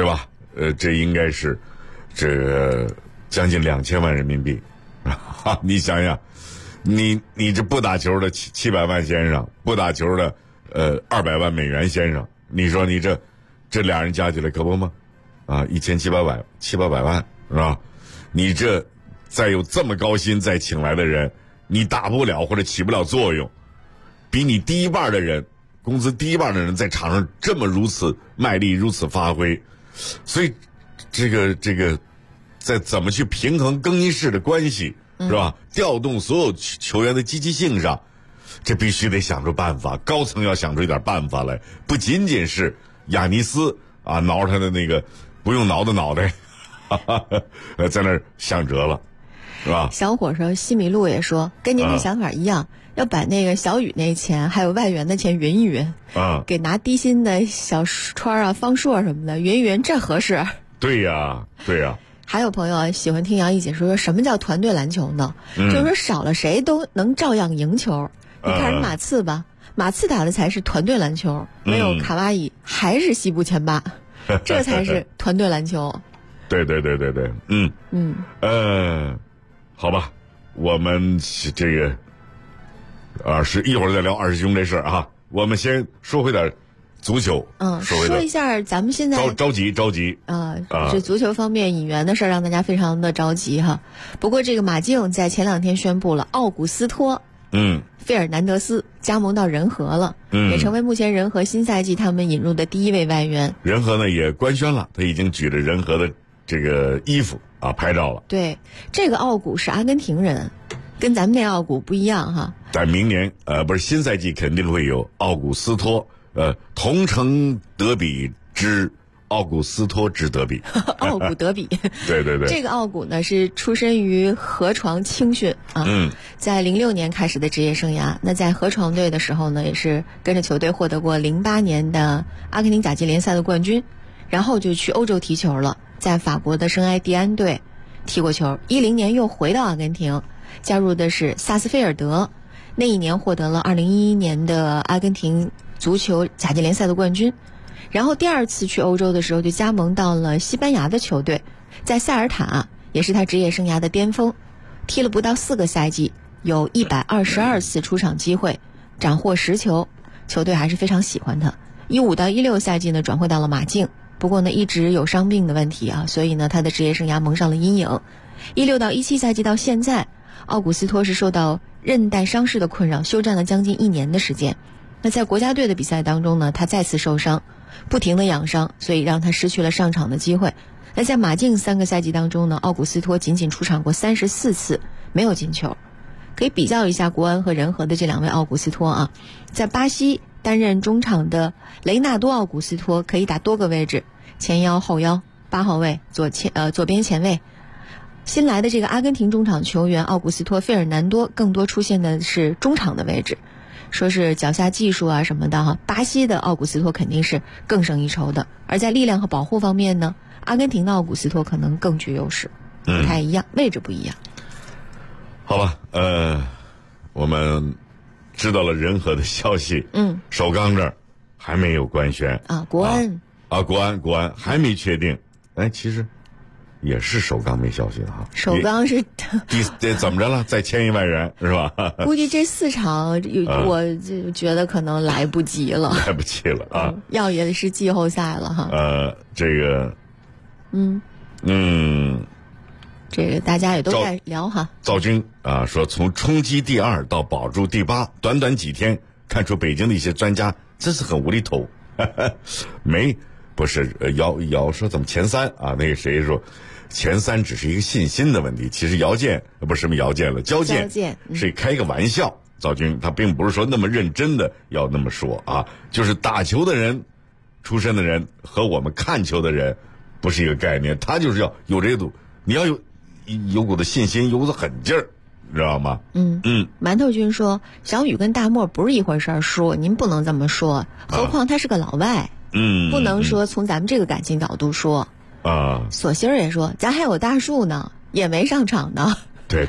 这应该是这将近2000万人民币。你想想，你这不打球的700万先生，不打球的200万美元先生，你说你这俩人加起来可不吗？1700万700万是吧？你这再有这么高薪再请来的人，你打不了或者起不了作用，比你低一半的人，工资低一半的人在场上这么如此卖力，如此发挥，所以这个在怎么去平衡更衣室的关系是吧？调动所有球员的积极性上，这必须得想出办法，高层要想出一点办法来，不仅仅是亚尼斯挠他的那个不用挠的脑袋，在那儿想辙了，是吧？ 小伙说，西米露也说，跟您这想法一样，要把那个小雨那钱还有外援的钱匀一匀，给拿低薪的小川方硕什么的匀一匀，这合适。 对呀。 还有朋友喜欢听杨毅解说，什么叫团队篮球呢？就是说少了谁都能照样赢球。你看人马刺吧，马刺打的才是团队篮球，没有卡哇伊还是西部前8，这才是团队篮球。 对，好吧，我们这个一会儿再聊二师兄这事儿啊。我们先说回点足球， 说一下咱们现在着急这足球方面引援的事儿让大家非常的着急哈。不过这个马竞在前2天宣布了奥古斯托费尔南德斯加盟到仁和了，也成为目前仁和新赛季他们引入的第1位外援。 仁和呢也官宣了，他已经举着仁和的这个衣服拍照了。 对，这个奥古是阿根廷人，跟咱们那奥古不一样哈。 在明年不是新赛季肯定会有奥古斯托同城德比之奥古斯托之德比， 奥古德比。 对。 这个奥古呢是出身于河床青训在06年开始的职业生涯。那在河床队的时候呢，也是跟着球队获得过08年的阿根廷甲级联赛的冠军，然后就去欧洲踢球了，在法国的圣埃蒂安队踢过球。10年又回到阿根廷，加入的是萨斯菲尔德，那一年获得了2011年的阿根廷足球甲级联赛的冠军。然后第2次去欧洲的时候就加盟到了西班牙的球队，在塞尔塔也是他职业生涯的巅峰，踢了不到4个赛季，有122次出场机会，斩获10球，球队还是非常喜欢他。15到16赛季呢转会到了马竞，不过呢一直有伤病的问题所以呢他的职业生涯蒙上了阴影。16到17赛季到现在，奥古斯托是受到韧带伤势的困扰，休战了将近1年的时间。那在国家队的比赛当中呢，他再次受伤，不停的养伤，所以让他失去了上场的机会。那在马竞3个赛季当中呢，奥古斯托仅仅出场过34次，没有进球。可以比较一下国安和仁和的这2位奥古斯托在巴西担任中场的雷纳多奥古斯托可以打多个位置，前腰、后腰、8号位、左边前卫。新来的这个阿根廷中场球员奥古斯托费尔南多更多出现的是中场的位置，说是脚下技术什么的巴西的奥古斯托肯定是更胜一筹的。而在力量和保护方面呢，阿根廷的奥古斯托可能更具优势，不太一样，位置不一样。 好吧，我们知道了仁和的消息。首钢这儿还没有官宣国安国安还没确定。其实也是首钢没消息的首钢是怎么着了？再签1万元是吧？ 估计这4场我就觉得可能来不及了，要也是季后赛了这个这个大家也都在聊赵军说从冲击第2到保住第8，短短几天看出北京的一些专家真是很无厘头。不是姚说怎么前3那个谁说前3只是一个信心的问题，其实交建是开个玩笑。赵军他并不是说那么认真的要那么说就是打球的人出身的人和我们看球的人不是一个概念，他就是要有这股，你要有股的信心，有股的狠劲儿，知道吗？ 馒头君说小雨跟大漠不是一回事，说您不能这么说，何况他是个老外，不能说从咱们这个感情角度说索心儿也说咱还有大树呢，也没上场呢。 对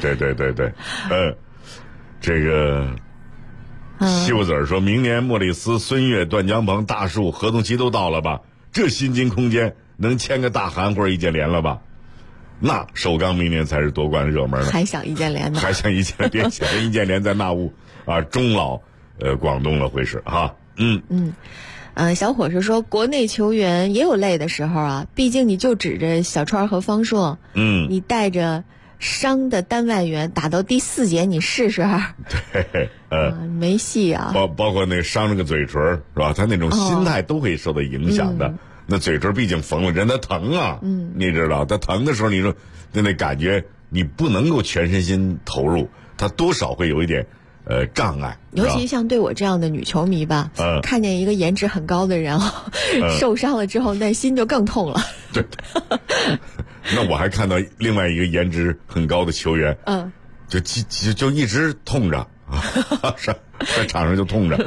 这个西瓜子说明年莫里斯、孙悦、段江鹏、大树合同期都到了吧？这薪金空间能签个大韩或者易建联了吧？那首钢明年才是夺冠热门呢。 还想易建联呢？ 还想易建联？显然易建联在纳乌终老广东了会是哈。 小伙是说，国内球员也有累的时候啊，毕竟你就指着小川和方硕，你带着伤的单外援打到第4节，你试试。 对， 没戏啊。 包括那伤那个嘴唇是吧？他那种心态都会受到影响的。那嘴唇毕竟缝了，人他疼啊，你知道，他疼的时候，你说那感觉你不能够全身心投入，他多少会有一点。障碍， 尤其像对我这样的女球迷吧，看见一个颜值很高的人受伤了之后，那心就更痛了。 对，那我还看到另外一个颜值很高的球员，就一直痛着在场上就痛着，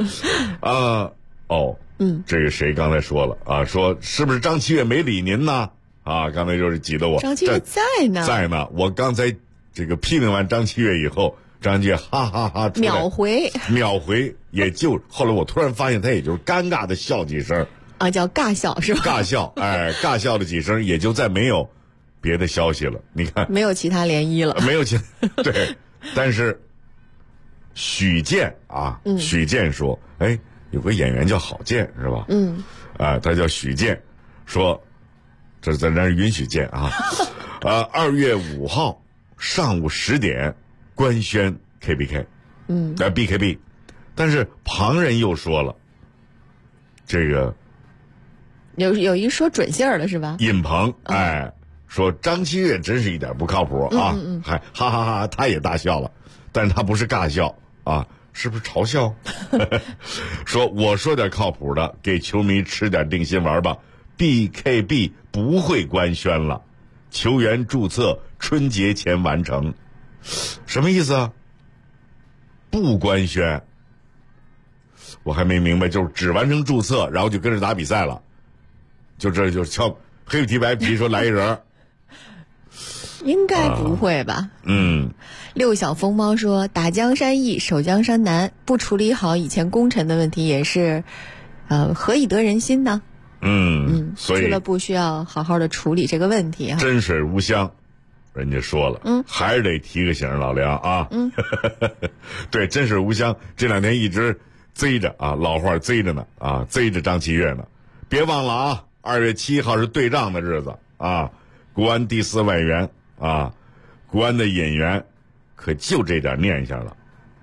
这个谁刚才说了说是不是张启岳没理您呢？刚才就是挤得我。 张启岳在呢， 我刚才这个批评完张启岳以后。张继哈哈哈秒回， 也就后来我突然发现他也就是尴尬的笑几声叫尬笑是吧？ 尬笑，尬笑了几声，也就再没有别的消息了。你看， 没有其他涟漪了， 没有对。但是许健许健说，有个演员叫郝建是吧？他叫许健，说这是在那允许健2月5号上午10点。官宣 KBK， BKB， 但是旁人又说了，这个有一说准信儿了是吧？ 尹鹏说张启岳真是一点不靠谱还哈哈哈，他也大笑了，但是他不是尬笑是不是嘲笑？说我说点靠谱的，给球迷吃点定心丸吧。BKB 不会官宣了，球员注册春节前完成。什么意思啊？不官宣，我还没明白，就是只完成注册，然后就跟着打比赛了，就敲黑皮白皮说来一人。 应该不会吧？六小疯猫说，打江山易，守江山难，不处理好以前功臣的问题，也是何以得人心呢？ 所以俱乐部需要好好的处理这个问题真水无香。人家说了，还是得提个醒，老梁对，真水无香这2天一直贼着老话贼着呢贼着张启岳呢。别忘了2月7号是对账的日子国安第4外援国安的引援可就这点念想了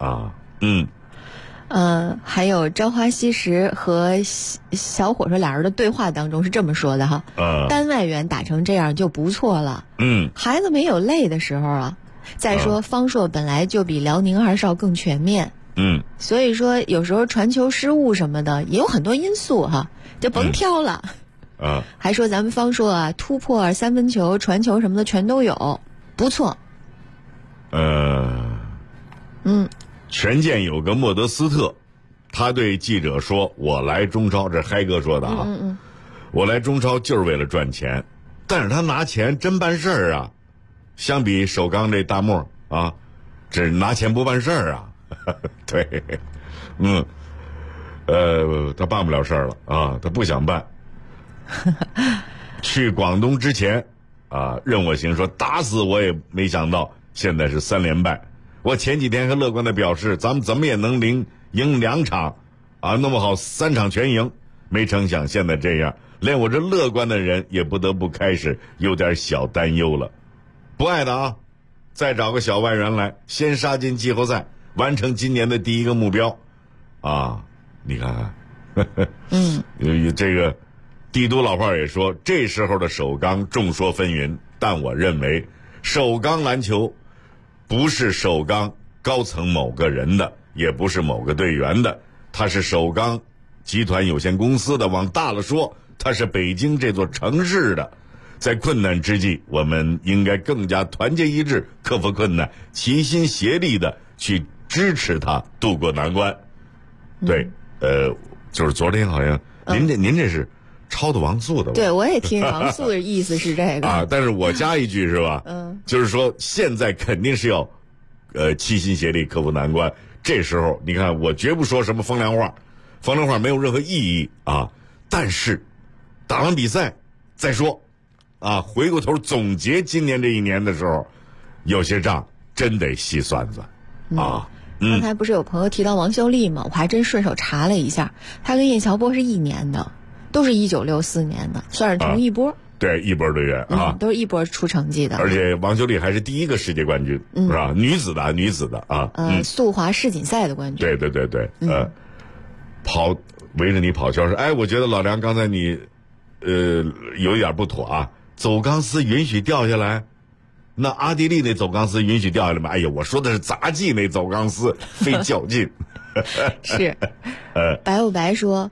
还有朝花夕拾和小伙说俩人的对话当中是这么说的单外援打成这样就不错了孩子没有累的时候再说方硕本来就比辽宁2少更全面所以说有时候传球失误什么的也有很多因素就甭挑了还说咱们方硕突破3分球传球什么的全都有，不错权健有个莫德斯特，他对记者说，我来中超，这是嗨哥说的我来中超就是为了赚钱，但是他拿钱真办事儿相比首钢这大漠只拿钱不办事儿对他办不了事儿了他不想办去广东之前任我行说打死我也没想到现在是3连败。我前几天还乐观的表示，咱们怎么也能赢2场弄不好3场全赢，没成想现在这样，连我这乐观的人也不得不开始有点小担忧了。不爱的再找个小外援来，先杀进季后赛，完成今年的第一个目标你看看这个帝都老炮也说，这时候的首钢众说纷纭，但我认为首钢篮球不是首钢高层某个人的，也不是某个队员的，它是首钢集团有限公司的，往大了说它是北京这座城市的。在困难之际，我们应该更加团结一致，克服困难，齐心协力的去支持它渡过难关。对，就是昨天好像您这是抄的王素的吧？ 对，我也听王素的意思是这个但是我加一句是吧？就是说现在肯定是要齐心协力克服难关。这时候你看，我绝不说什么风凉话没有任何意义但是打完比赛再说， 啊，回过头总结今年这一年的时候，有些账真得细算算啊。 刚才不是有朋友提到王秀丽吗？我还真顺手查了一下，她跟叶乔波是一年的，都是1964年的，算是同一波。 对，一波队员啊， 都是一波出成绩的。 而且王秀丽还是第一个世界冠军，是吧？女子的啊。 速滑世锦赛的冠军。 对，跑围着你跑圈说，哎，我觉得老梁刚才你，有一点不妥啊，走钢丝允许掉下来。那阿迪丽那走钢丝允许掉下来吗？哎呀，我说的是杂技那走钢丝，费较劲。 是，白不白说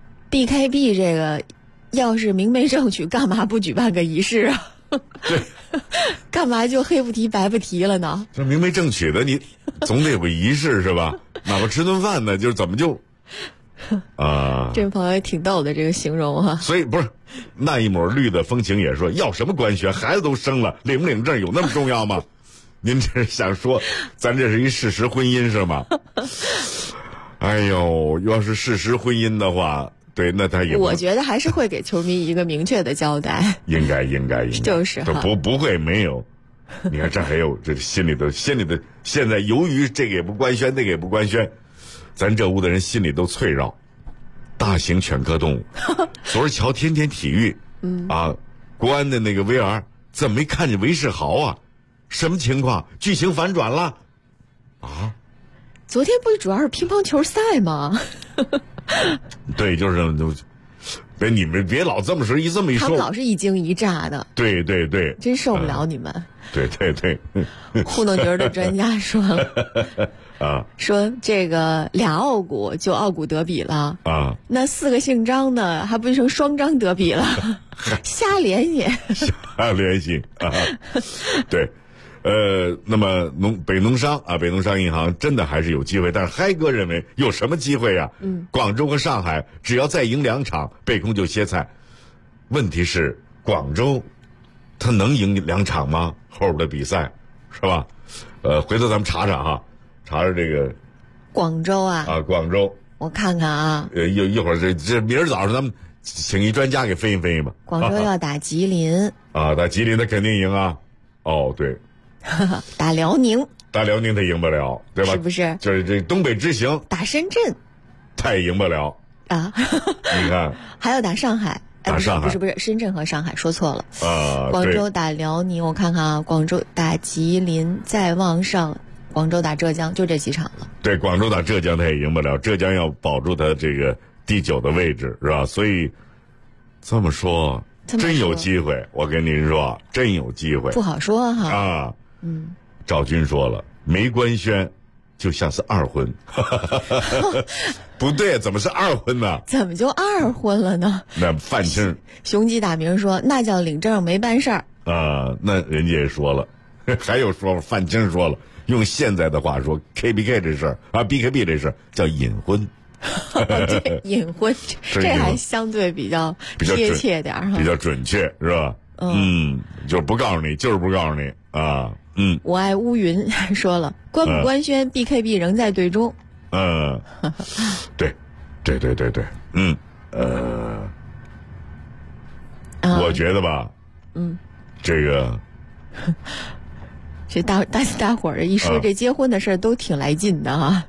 ，BKB 这个要是明媒正娶，干嘛不举办个仪式啊？ 对， 干嘛就黑不提白不提了呢？ 这明媒正娶的，你总得有个仪式是吧？哪怕吃顿饭呢，就是怎么就啊？ 这位朋友也挺逗的，这个形容哈。 所以不是那一抹绿的风情也说，要什么官宣？孩子都生了，领不领证有那么重要吗？您这是想说，咱这是一事实婚姻是吗？哎呦，要是事实婚姻的话，对，那他也我觉得还是会给球迷一个明确的交代。 应该， 就是不会没有。你看这还有这心里的，现在由于这个也不官宣，那个也不官宣，咱这屋的人心里都脆绕。大型犬科动物，昨儿瞧天天体育，国安的那个 VR 怎么没看见韦世豪啊？什么情况？剧情反转了啊？ 昨天不主要是乒乓球赛吗？ 对，就是别你们别老这么说，这么一说， 他们老是一惊一乍的。 对， 真受不了你们。 对， 糊弄局的专家说了啊， 说这个俩奥古就奥古德比了啊， 那4个姓张的还不就成双张德比了？瞎联系啊，对。那么北农商银行真的还是有机会，但是嗨哥认为有什么机会呀？广州和上海只要再赢2场，北控就歇菜。问题是广州，他能赢2场吗？后边的比赛是吧？回头咱们查查这个广州啊， 广州， 我看看啊， 一会儿这明儿早上咱们请一专家给分析吧。 广州要打吉林打吉林他肯定赢啊。哦，对。 打辽宁他赢不了，对吧？ 是不是？ 就是这东北之行打深圳， 他也赢不了啊！ 你看， 还要打上海， 打上海不是深圳和上海说错了啊！ 广州打辽宁，我看看啊，广州打吉林，再往上，广州打浙江，就这几场了。 对，广州打浙江他也赢不了，浙江要保住他这个第9的位置，是吧？所以这么说真有机会，我跟您说，真有机会。 不好说哈啊。赵军说了，没官宣就像是2婚。不对，怎么是2婚呢？ 怎么就2婚了呢？ 那范青雄鸡大明说，那叫领证没办事儿啊。那人家也说了，还有说范青说了，用现在的话说 ，KBK 这事儿啊 ，BKB 这事儿叫隐婚。 对，隐婚，这还相对比较贴切点儿， 比较准确是吧？就是不告诉你，就是不告诉你啊。 我爱乌云说了，官不官宣，BKB 仍在队中。 对，我觉得吧，这个， 这大伙儿一说这结婚的事儿都挺来劲的哈。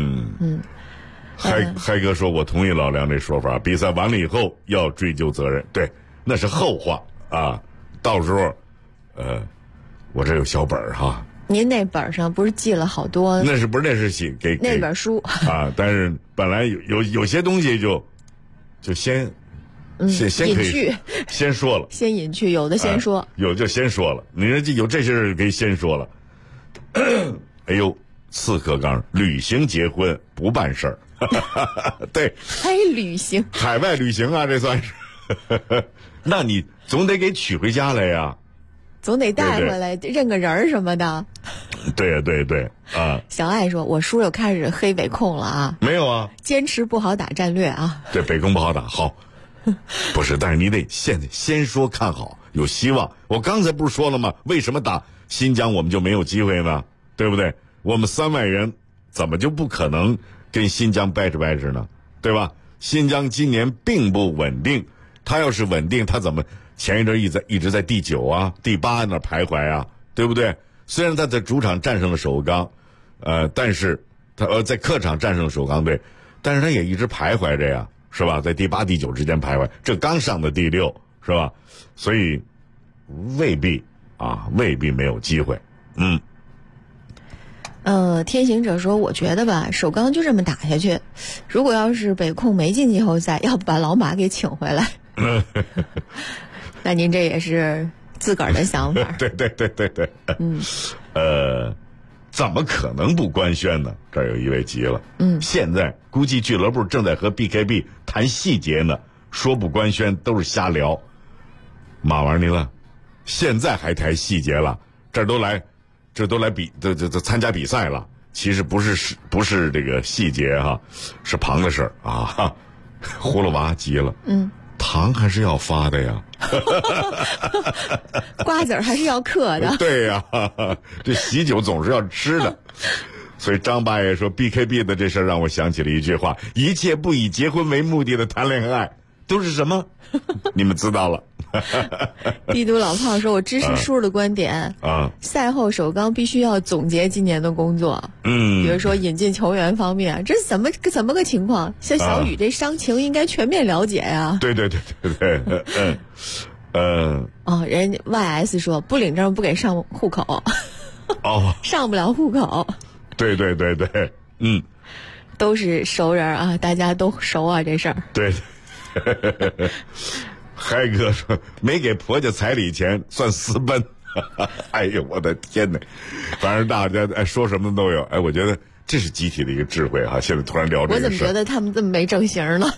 嗨哥说，我同意老梁这说法，比赛完了以后要追究责任，对，那是后话啊，到时候，我这有小本儿哈。 您那本上不是记了好多？ 那是写给那本书啊，但是本来有些东西就先可以先说了， 先隐去，有的先说， 有就先说了。你说有这些事可以先说了。哎呦，刺客刚旅行结婚不办事儿，对， 还旅行， 海外旅行啊，这算是。那你总得给娶回家来呀。 总得带回来认个人儿什么的。 对啊！ 小爱说：“我叔又开始黑北控了啊！” 没有啊， 坚持不好打战略啊。 对，北控不好打，好，不是，但是你得现在先说看好，有希望。我刚才不是说了吗？为什么打新疆我们就没有机会呢？对不对？我们3万人怎么就不可能跟新疆掰扯呢？对吧？新疆今年并不稳定，他要是稳定，他怎么前一阵一直在第9啊、第8那徘徊啊，对不对？虽然他在主场战胜了首钢，但是他在客场战胜了首钢队，但是他也一直徘徊着呀，是吧？在第8、第9之间徘徊，这刚上的第6，是吧？所以未必没有机会。 天行者说，我觉得吧，首钢就这么打下去，如果要是北控没进季后赛，要不把老马给请回来。那您这也是自个儿的想法。 对。怎么可能不官宣呢？这儿有一位急了。现在估计俱乐部正在和 BKB 谈细节呢，说不官宣都是瞎聊。马玩你了，现在还谈细节了？这都来参加比赛了。其实不是这个细节哈，是旁的事儿啊。葫芦娃急了。糖还是要发的呀。 瓜子儿还是要嗑的。 对呀，这喜酒总是要吃的。所以张八爷说 BKB 的这事儿让我想起了一句话：一切不以结婚为目的的谈恋爱都是什么？你们知道了。 帝都老炮说，我支持叔的观点赛后首钢必须要总结今年的工作。比如说引进球员方面，这怎么个情况？像小雨这伤情应该全面了解呀。 对。 人家 YS 说不领证不给上户口。上不了户口。 对。 都是熟人啊，大家都熟啊这事儿。 对。嗨哥说没给婆家彩礼钱算私奔。哎呦我的天哪，反正大家说什么都有。我觉得这是集体的一个智慧哈。现在突然聊这个事， 我怎么觉得他们这么没正形呢？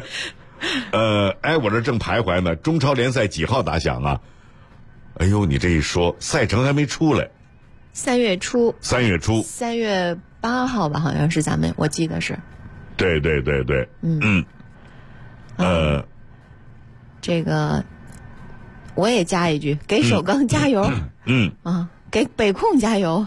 我这正徘徊呢。中超联赛几号打响啊？哎呦，你这一说，赛程还没出来。 3月初 3 月8号吧，好像是我记得是。 对。 这个我也加一句，给首钢加油。给北控加油。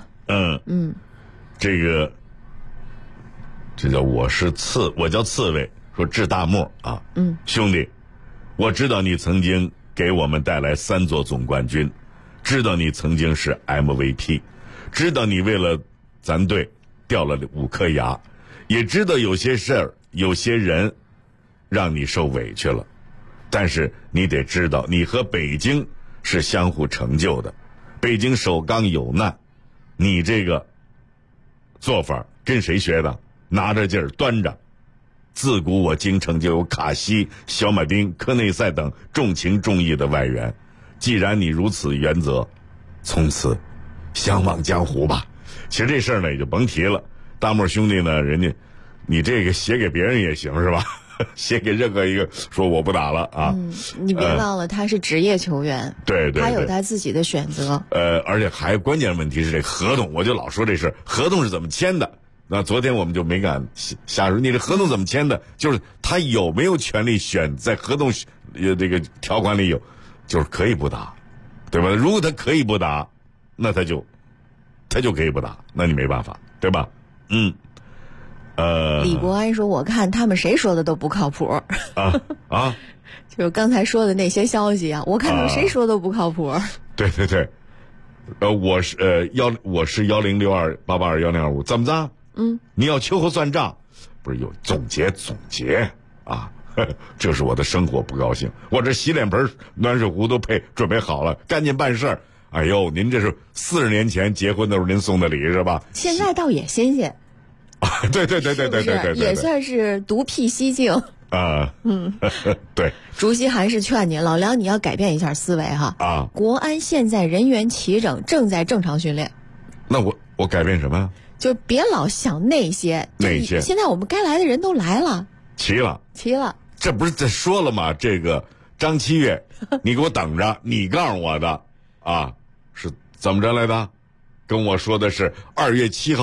这叫我叫刺猬，说致大漠啊。兄弟，我知道你曾经给我们带来3座总冠军，知道你曾经是 MVP， 知道你为了咱队掉了5颗牙，也知道有些事儿有些人让你受委屈了，但是你得知道，你和北京是相互成就的。北京首钢有难，你这个做法跟谁学的？拿着劲儿端着。自古我京城就有卡西、小马丁、科内塞等重情重义的外援，既然你如此原则，从此相忘江湖吧。其实这事儿呢也就甭提了。大漠兄弟呢，人家你这个写给别人也行是吧？写给任何一个说我不打了啊。 你别忘了他是职业球员。 对， 他有他自己的选择。 而且还关键问题是这合同，我就老说这事，合同是怎么签的？那昨天我们就没敢瞎说，你这合同怎么签的？就是他有没有权利选在合同这个条款里有，就是可以不打，对吧？如果他可以不打，那他就可以不打，那你没办法，对吧？ 李国安说，我看他们谁说的都不靠谱。就是刚才说的那些消息啊，我看他们谁说都不靠谱。 对。我是1062882105，怎么着？你要秋后算账，不是有总结啊？这是我的生活不高兴，我这洗脸盆、暖水壶都准备好了，赶紧办事儿。哎呦，您这是40年前结婚的时候您送的礼是吧？ 现在倒也新鲜。 对， 也算是独辟蹊径。 对。 竹溪还是劝你，老梁你要改变一下思维哈。国安现在人员齐整，正在正常训练。 那我改变什么呀？ 就别老想那些。现在我们该来的人都来了。齐了。 这不是在说了吗？这个张7月，你给我等着，你告诉我的啊，是怎么着来的？跟我说的是2月7号。